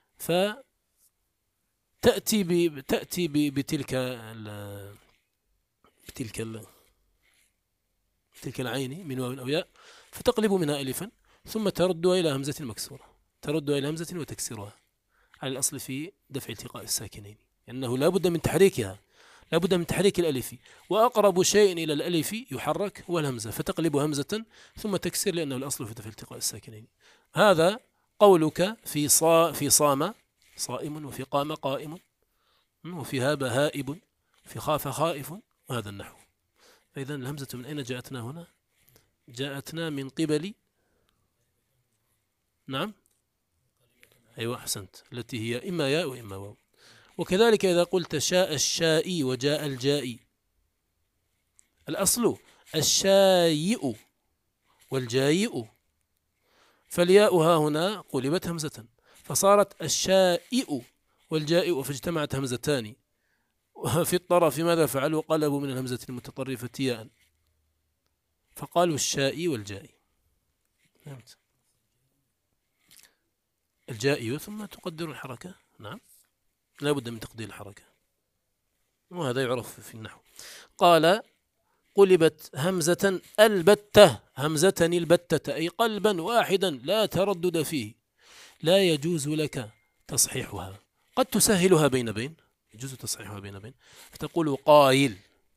فتأتي ب... تأتي ب... بتلك ال... بتلك ال... تلك العين من واو أو ياء، فتقلب منها ألفا ثم تردها إلى همزة مكسورة، تردها إلى همزة وتكسرها على الأصل في دفع التقاء الساكنين، لأنه لا بد من تحريكها، لا بد من تحريك الألف، وأقرب شيء إلى الألف يحرك هو الهمزة، فتقلب همزة ثم تكسر لأنه الأصل في دفع التقاء الساكنين. هذا قولك في صا في صام صائم، وفي قام قائم، وفي هاب هائب، في خاف خائف، وهذا النحو. فإذا الهمزة من أين جاءتنا هنا؟ جاءتنا من قبل نعم أيوة أحسنت، التي هي إما ياء وإما واو. وكذلك إذا قلت شاء الشائي وجاء الجائي، الأصل الشايئ والجايئ، فالياء ها هنا قلبت همزة فصارت الشائئ والجائئ، فاجتمعت همزتان في الطرف. ماذا فعلوا؟ قلبوا من الهمزة المتطرفة ياء فقالوا الشائي والجائي. فهمت؟ الجائي ثم تقدر الحركة. نعم لا بد من تقدير الحركة، وهذا يعرف في النحو. قال قلبت همزة البتة، همزة البتة أي قلبا واحدا لا تردد فيه، لا يجوز لك تصحيحها. قد تسهلها بين بين، يجوز تصحيحها بين بين فتقول قايل،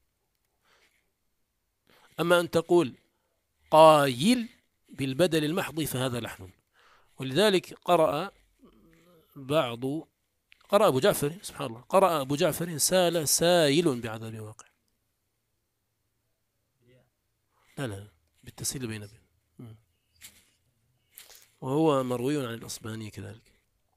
أما أن تقول قايل بالبدل المحض فهذا لحن. ولذلك قرأ بعض قرأ أبو جعفر، سبحان الله، قرأ أبو جعفر سال سائل بعذاب واقع. لا لا بالتسهيل بين بين، وهو مروي عن الأصبهاني كذلك.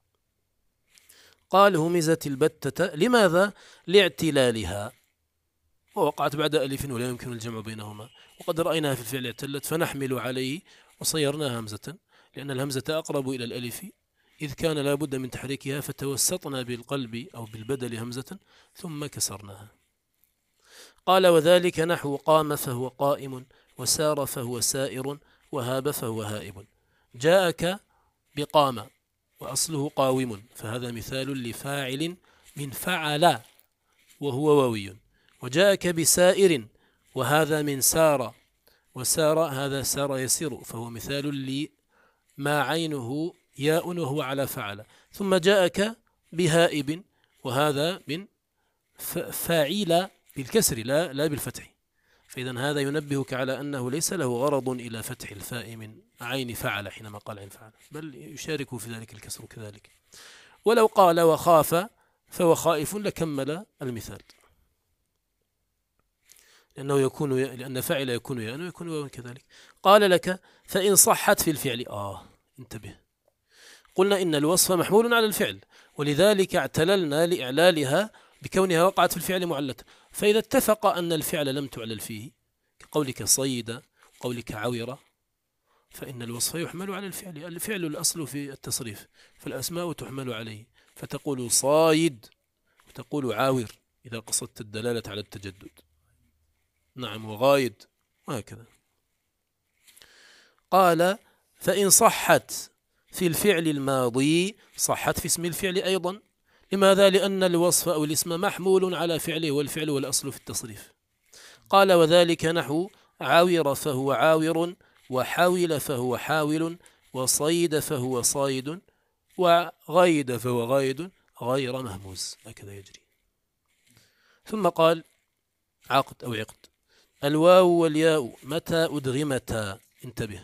قال همزت البتة، لماذا؟ لاعتلالها، ووقعت بعد ألف ولا يمكن الجمع بينهما، وقد رأيناها في الفعل اعتلت فنحمل عليه وصيرناها همزة، لأن الهمزة أقرب إلى الألف إذ كان لا بد من تحريكها، فتوسطنا بالقلب أو بالبدل همزة ثم كسرناها. قال وذلك نحو قام فهو قائم، وسار فهو سائر، وهاب فهو هائب. جاءك بقام وأصله قاوم، فهذا مثال لفاعل من فعل وهو واوي. وجاءك بسائر وهذا من سار، وسار هذا سار يسير، فهو مثال لما عينه ياء وهو على فعل. ثم جاءك بهائب وهذا من فاعل بالكسر لا لا بالفتح، فإذا هذا ينبهك على أنه ليس له غرض إلى فتح الفاء من عين فعل حينما قال عين فعل، بل يشارك في ذلك الكسر كذلك. ولو قال وخاف فهو خائف لكمل المثال، لأنه يكون لأن فاعل يكون ياء ويكون واو كذلك. قال لك فإن صحت في الفعل، آه انتبه، قلنا إن الوصف محمول على الفعل، ولذلك اعتللنا لإعلالها بكونها وقعت في الفعل معلة. فإذا اتفق أن الفعل لم تعلل فيه كقولك صيد، قولك عورة، فإن الوصف يحمل على الفعل. الفعل الأصل في التصريف، فالأسماء تحمل عليه، فتقول صايد وتقول عاور إذا قصدت الدلالة على التجدد. نعم وغايد وهكذا. قال فإن صحت في الفعل الماضي صحت في اسم الفعل أيضا. لماذا؟ لأن الوصف أو الاسم محمول على فعله، والفعل والأصل في التصريف. قال وذلك نحو عاور فهو عاور، وحاول فهو حاول، وصيد فهو صايد، وغايد فهو غايد غير مهموز، هكذا يجري. ثم قال عقد أو عقد. الواو والياء متى أدغمتا، انتبه،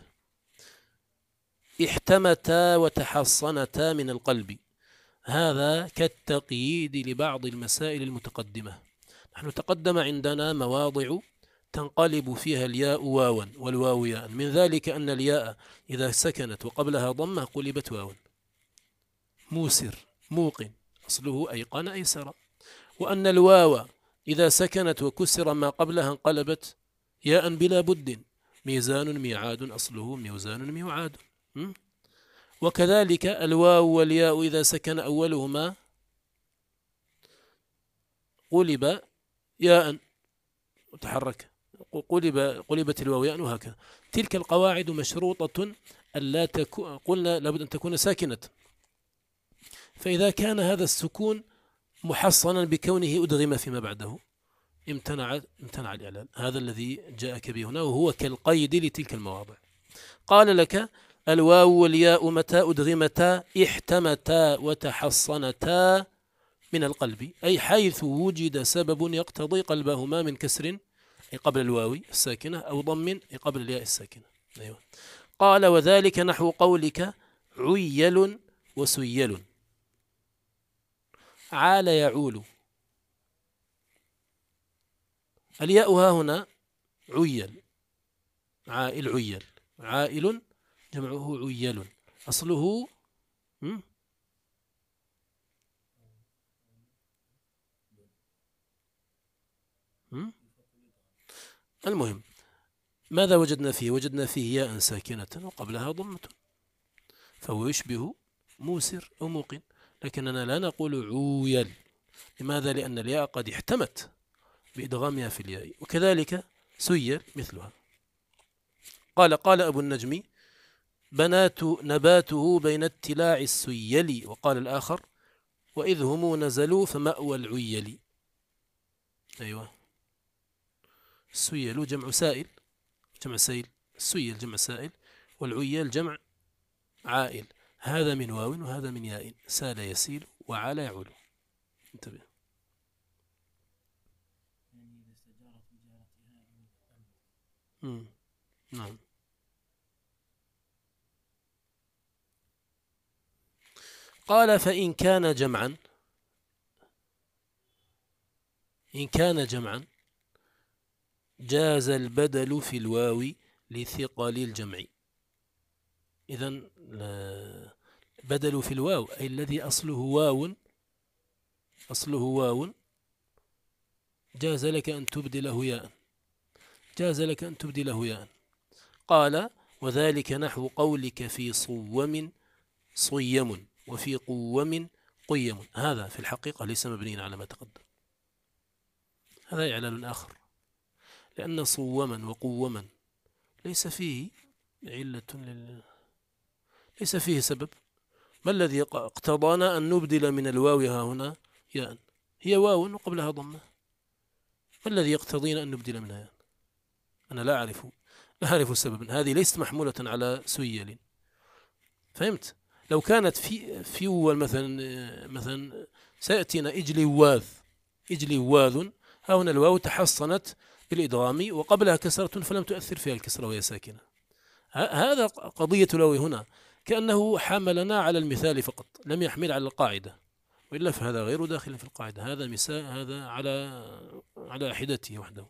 احتمتا وتحصنتا من القلب، هذا كالتقييد لبعض المسائل المتقدمة. نحن تقدم عندنا مواضع تنقلب فيها الياء واوا والواو ياء، من ذلك أن الياء إذا سكنت وقبلها ضمة قلبت واوا. موسر موقن أصله أيقن أيسر. وأن الواو إذا سكنت وكسر ما قبلها انقلبت ياء بلا بد. ميزان ميعاد أصله ميزان ميعاد. وكذلك الواو والياء إذا سكن أولهما قلب ياء وتحرك، قلب قلبت الواو ياء، وهكذا. تلك القواعد مشروطة ألا تكون، قلنا لابد أن تكون ساكنة، فإذا كان هذا السكون محصنا بكونه أدغم فيما بعده امتنع امتنع الإعلان. هذا الذي جاءك به هنا، وهو كالقيد لتلك المواضع. قال لك الواو والياء متى أدغمتا احتمتا وتحصنتا من القلب، أي حيث وجد سبب يقتضي قلبهما من كسر أي قبل الواو الساكنة أو ضم أي قبل الياء الساكنة. أيوة. قال وذلك نحو قولك عيل وسيل. عال يعول، الياء ها هنا عيل، عائل عيل، عائل جمعه عيل، أصله م? م? المهم ماذا وجدنا فيه؟ وجدنا فيه ياء ساكنة وقبلها ضمة، فهو يشبه موسر أو موقن، لكننا لا نقول عويل. لماذا؟ لأن الياء قد احتمت بإدغامها في الياء، وكذلك سيل مثلها. قال قال أبو النجم بنات نباته بين التلاع السيل، وقال الآخر وإذ هم نزلوا فمأوى العيل. أيوة، السيل جمع سائل، جمع سيل، السيل جمع سائل، والعيال جمع عائل. هذا من واو وهذا من ياء، سال يسيل وعلى يعول. انتبه. مم. نعم. قال فإن كان جمعا، إن كان جمعا جاز البدل في الواو لثقل الجمع. إذن بدل في الواو أي الذي أصله واو، أصله واو، جاز لك أن تبدله ياء، جاز لك أن تبدله ياء. قال وذلك نحو قولك في صوم صيم وفي قوم قيم. هذا في الحقيقة ليس مبنيا على ما تقدم، هذا إعلال آخر، لأن صوما وقوما ليس فيه علة لل... ليس فيه سبب. ما الذي اقتضانا أن نبدل من الواو ها هنا ياء؟ هي واو وقبلها ضمة، ما الذي يقتضينا أن نبدل منها ياء؟ أنا لا أعرف، لا أعرف سببا. هذه ليست محمولة على سيل، فهمت؟ لو كانت في في مثلا مثلا سيأتينا إجلي واذ، إجلي واذ، ها هنا الواو تحصنت بالإدغام وقبلها كسرة فلم تؤثر فيها الكسرة وهي ساكنة. هذا قضية الواو هنا، كأنه حملنا على المثال فقط، لم يحمل على القاعدة، وإلا فهذا غير داخل في القاعدة، هذا مثال، هذا على على حدته وحده.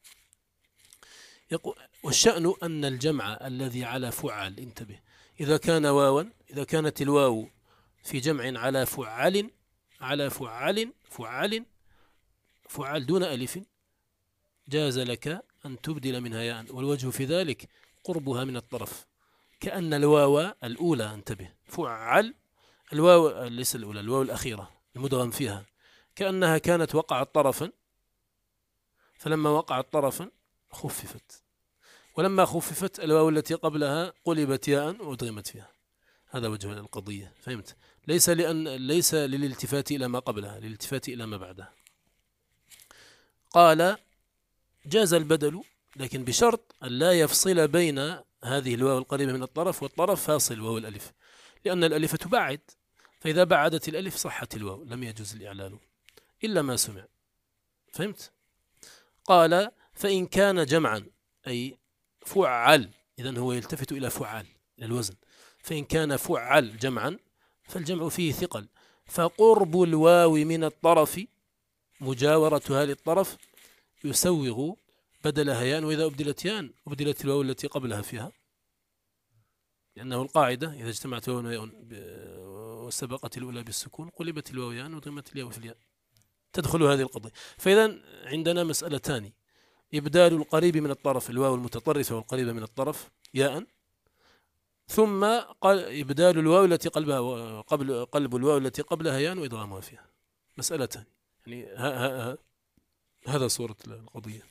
يقول والشأن أن الجمع الذي على فعل، انتبه، إذا كان واوا، إذا كانت الواو في جمع على فعل، على فعل فعل فعل دون ألف، جاز لك أن تبدل منها ياء، والوجه في ذلك قربها من الطرف، كأن الواو الأولى، انتبه، فعل، الواو ليس الأولى، الواو الأخيرة المدغم فيها، كأنها كانت وقعت طرفا، فلما وقعت طرفا خففت، ولما خففت الواو التي قبلها قلبت ياء وادغمت فيها. هذا وجه القضية، فهمت؟ ليس لأن ليس للالتفات إلى ما قبلها، للالتفات إلى ما بعدها. قال جاز البدل، لكن بشرط أن لا يفصل بين هذه الواو القريبة من الطرف والطرف فاصل وهو الألف، لأن الألف تبعد، فإذا بعدت الألف صحت الواو، لم يجوز الإعلال إلا ما سمع، فهمت؟ قال فإن كان جمعا أي فعل، إذن هو يلتفت إلى فعل، إلى الوزن، فإن كان فعل جمعا فالجمع فيه ثقل، فقرب الواو من الطرف مجاورتها للطرف يسوغ بدلها ياء، وإذا أبدلت ياء أبدلت الواو التي قبلها فيها، لأنه القاعدة إذا اجتمعت واو وياء وسبقت الأولى بالسكون قلبت الواو ياء وضمت الياء في الياء، تدخل هذه القضية. فإذا عندنا مسألتان: إبدال القريب من الطرف الواو المتطرفة والقريبة من الطرف ياء، ثم إبدال الواو التي قلبها قبل قلب الواو التي قبلها ياء وإدغامها فيها. مسألتان، يعني ها ها ها هذا صورة القضية.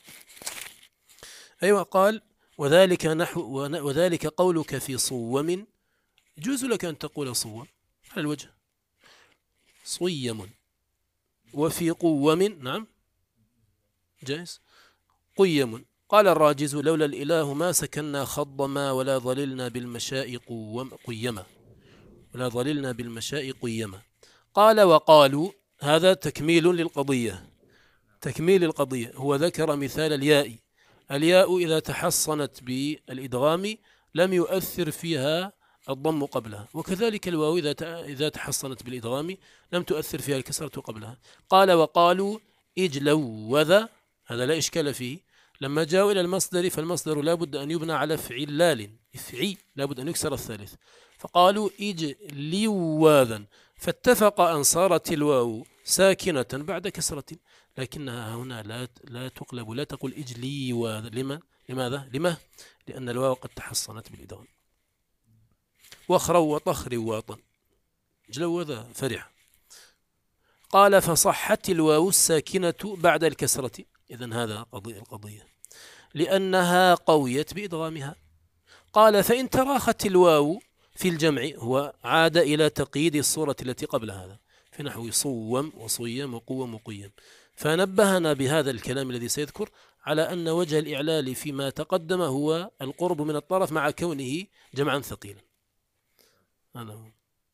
أيوة. قال وذلك نحو وذلك قولك في صوم، يجوز لك أن تقول صوم على الوجه صيم، وفي قوم نعم جائز قيم. قال الراجز لولا الإله ما سكننا خضما ولا ظللنا بالمشاء قيما، ولا ظللنا بالمشاء قيما. قال وقالوا، هذا تكميل للقضية، تكميل القضية. هو ذكر مثال الياء، الياء إذا تحصنت بالإدغام لم يؤثر فيها الضم قبلها، وكذلك الواو إذا إذا تحصنت بالإدغام لم تؤثر فيها الكسرة قبلها. قال وقالوا إجلوذ، هذا لا إشكال فيه. لما جاءوا إلى المصدر فالمصدر لا بد أن يبنى على فعلال، افعي لا بد أن يكسر الثالث، فقالوا إجلواذا، فاتفق أن صارت الواو ساكنة بعد كسرة، لكنها هنا لا لا تقلب، لا تقول إجليواذا. لما؟ لماذا؟ لما؟ لأن الواو قد تحصنت بالإدغام. واخروا وطخروا واطا، جلوذا فرح. قال فصحت الواو الساكنة بعد الكسرة، إذن هذا قضية القضية، لأنها قويت بإدغامها. قال فإن تراخت الواو في الجمع، هو عاد إلى تقييد الصورة التي قبل هذا في نحو صوم وصيم وقوم وقيم، فنبهنا بهذا الكلام الذي سيذكر على أن وجه الإعلال فيما تقدم هو القرب من الطرف مع كونه جمعا ثقيلا. هذا هو.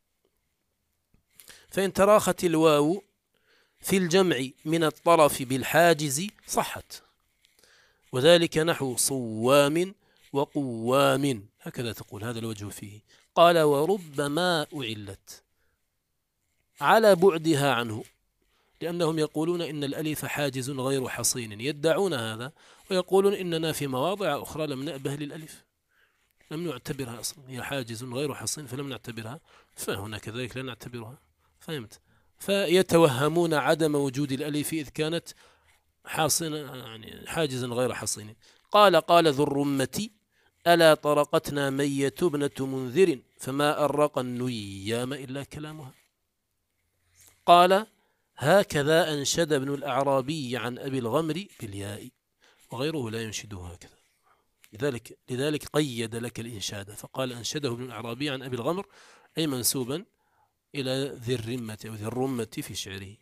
فإن تراخت الواو في الجمع من الطرف بالحاجز صحت، وذلك نحو صوام وقوام، هكذا تقول، هذا الوجه فيه. قال وربما أعلت على بعدها عنه، لأنهم يقولون إن الألف حاجز غير حصين، يدعون هذا ويقولون إننا في مواضع أخرى لم نأبه للألف، لم نعتبرها أصلا، هي حاجز غير حصين فلم نعتبرها، فهنا كذلك لا نعتبرها. فهمت؟ فيتوهمون عدم وجود الألف إذ كانت حاصنة، يعني حاجزا غير حصين. قال قال ذو الرمة ألا طرقتنا مية ابنة منذر فما أرق النيام إلا كلامها. قال هكذا أنشد ابن الأعرابي عن أبي الغمر بالياء، وغيره لا ينشده هكذا، لذلك لذلك قيد لك الإنشاد فقال أنشده ابن الأعرابي عن أبي الغمر، أي منسوبا إلى ذي الرمة أو ذي الرمة في شعره.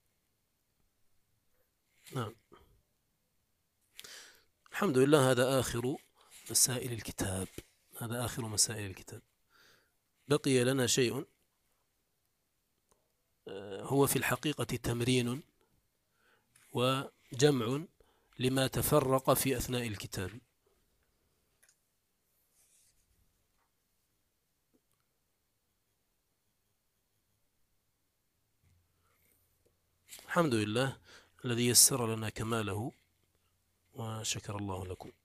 نعم. الحمد لله، هذا آخر مسائل الكتاب، هذا آخر مسائل الكتاب. بقي لنا شيء هو في الحقيقة تمرين وجمع لما تفرق في أثناء الكتاب. الحمد لله الذي يسر لنا كماله، وشكر الله لكم.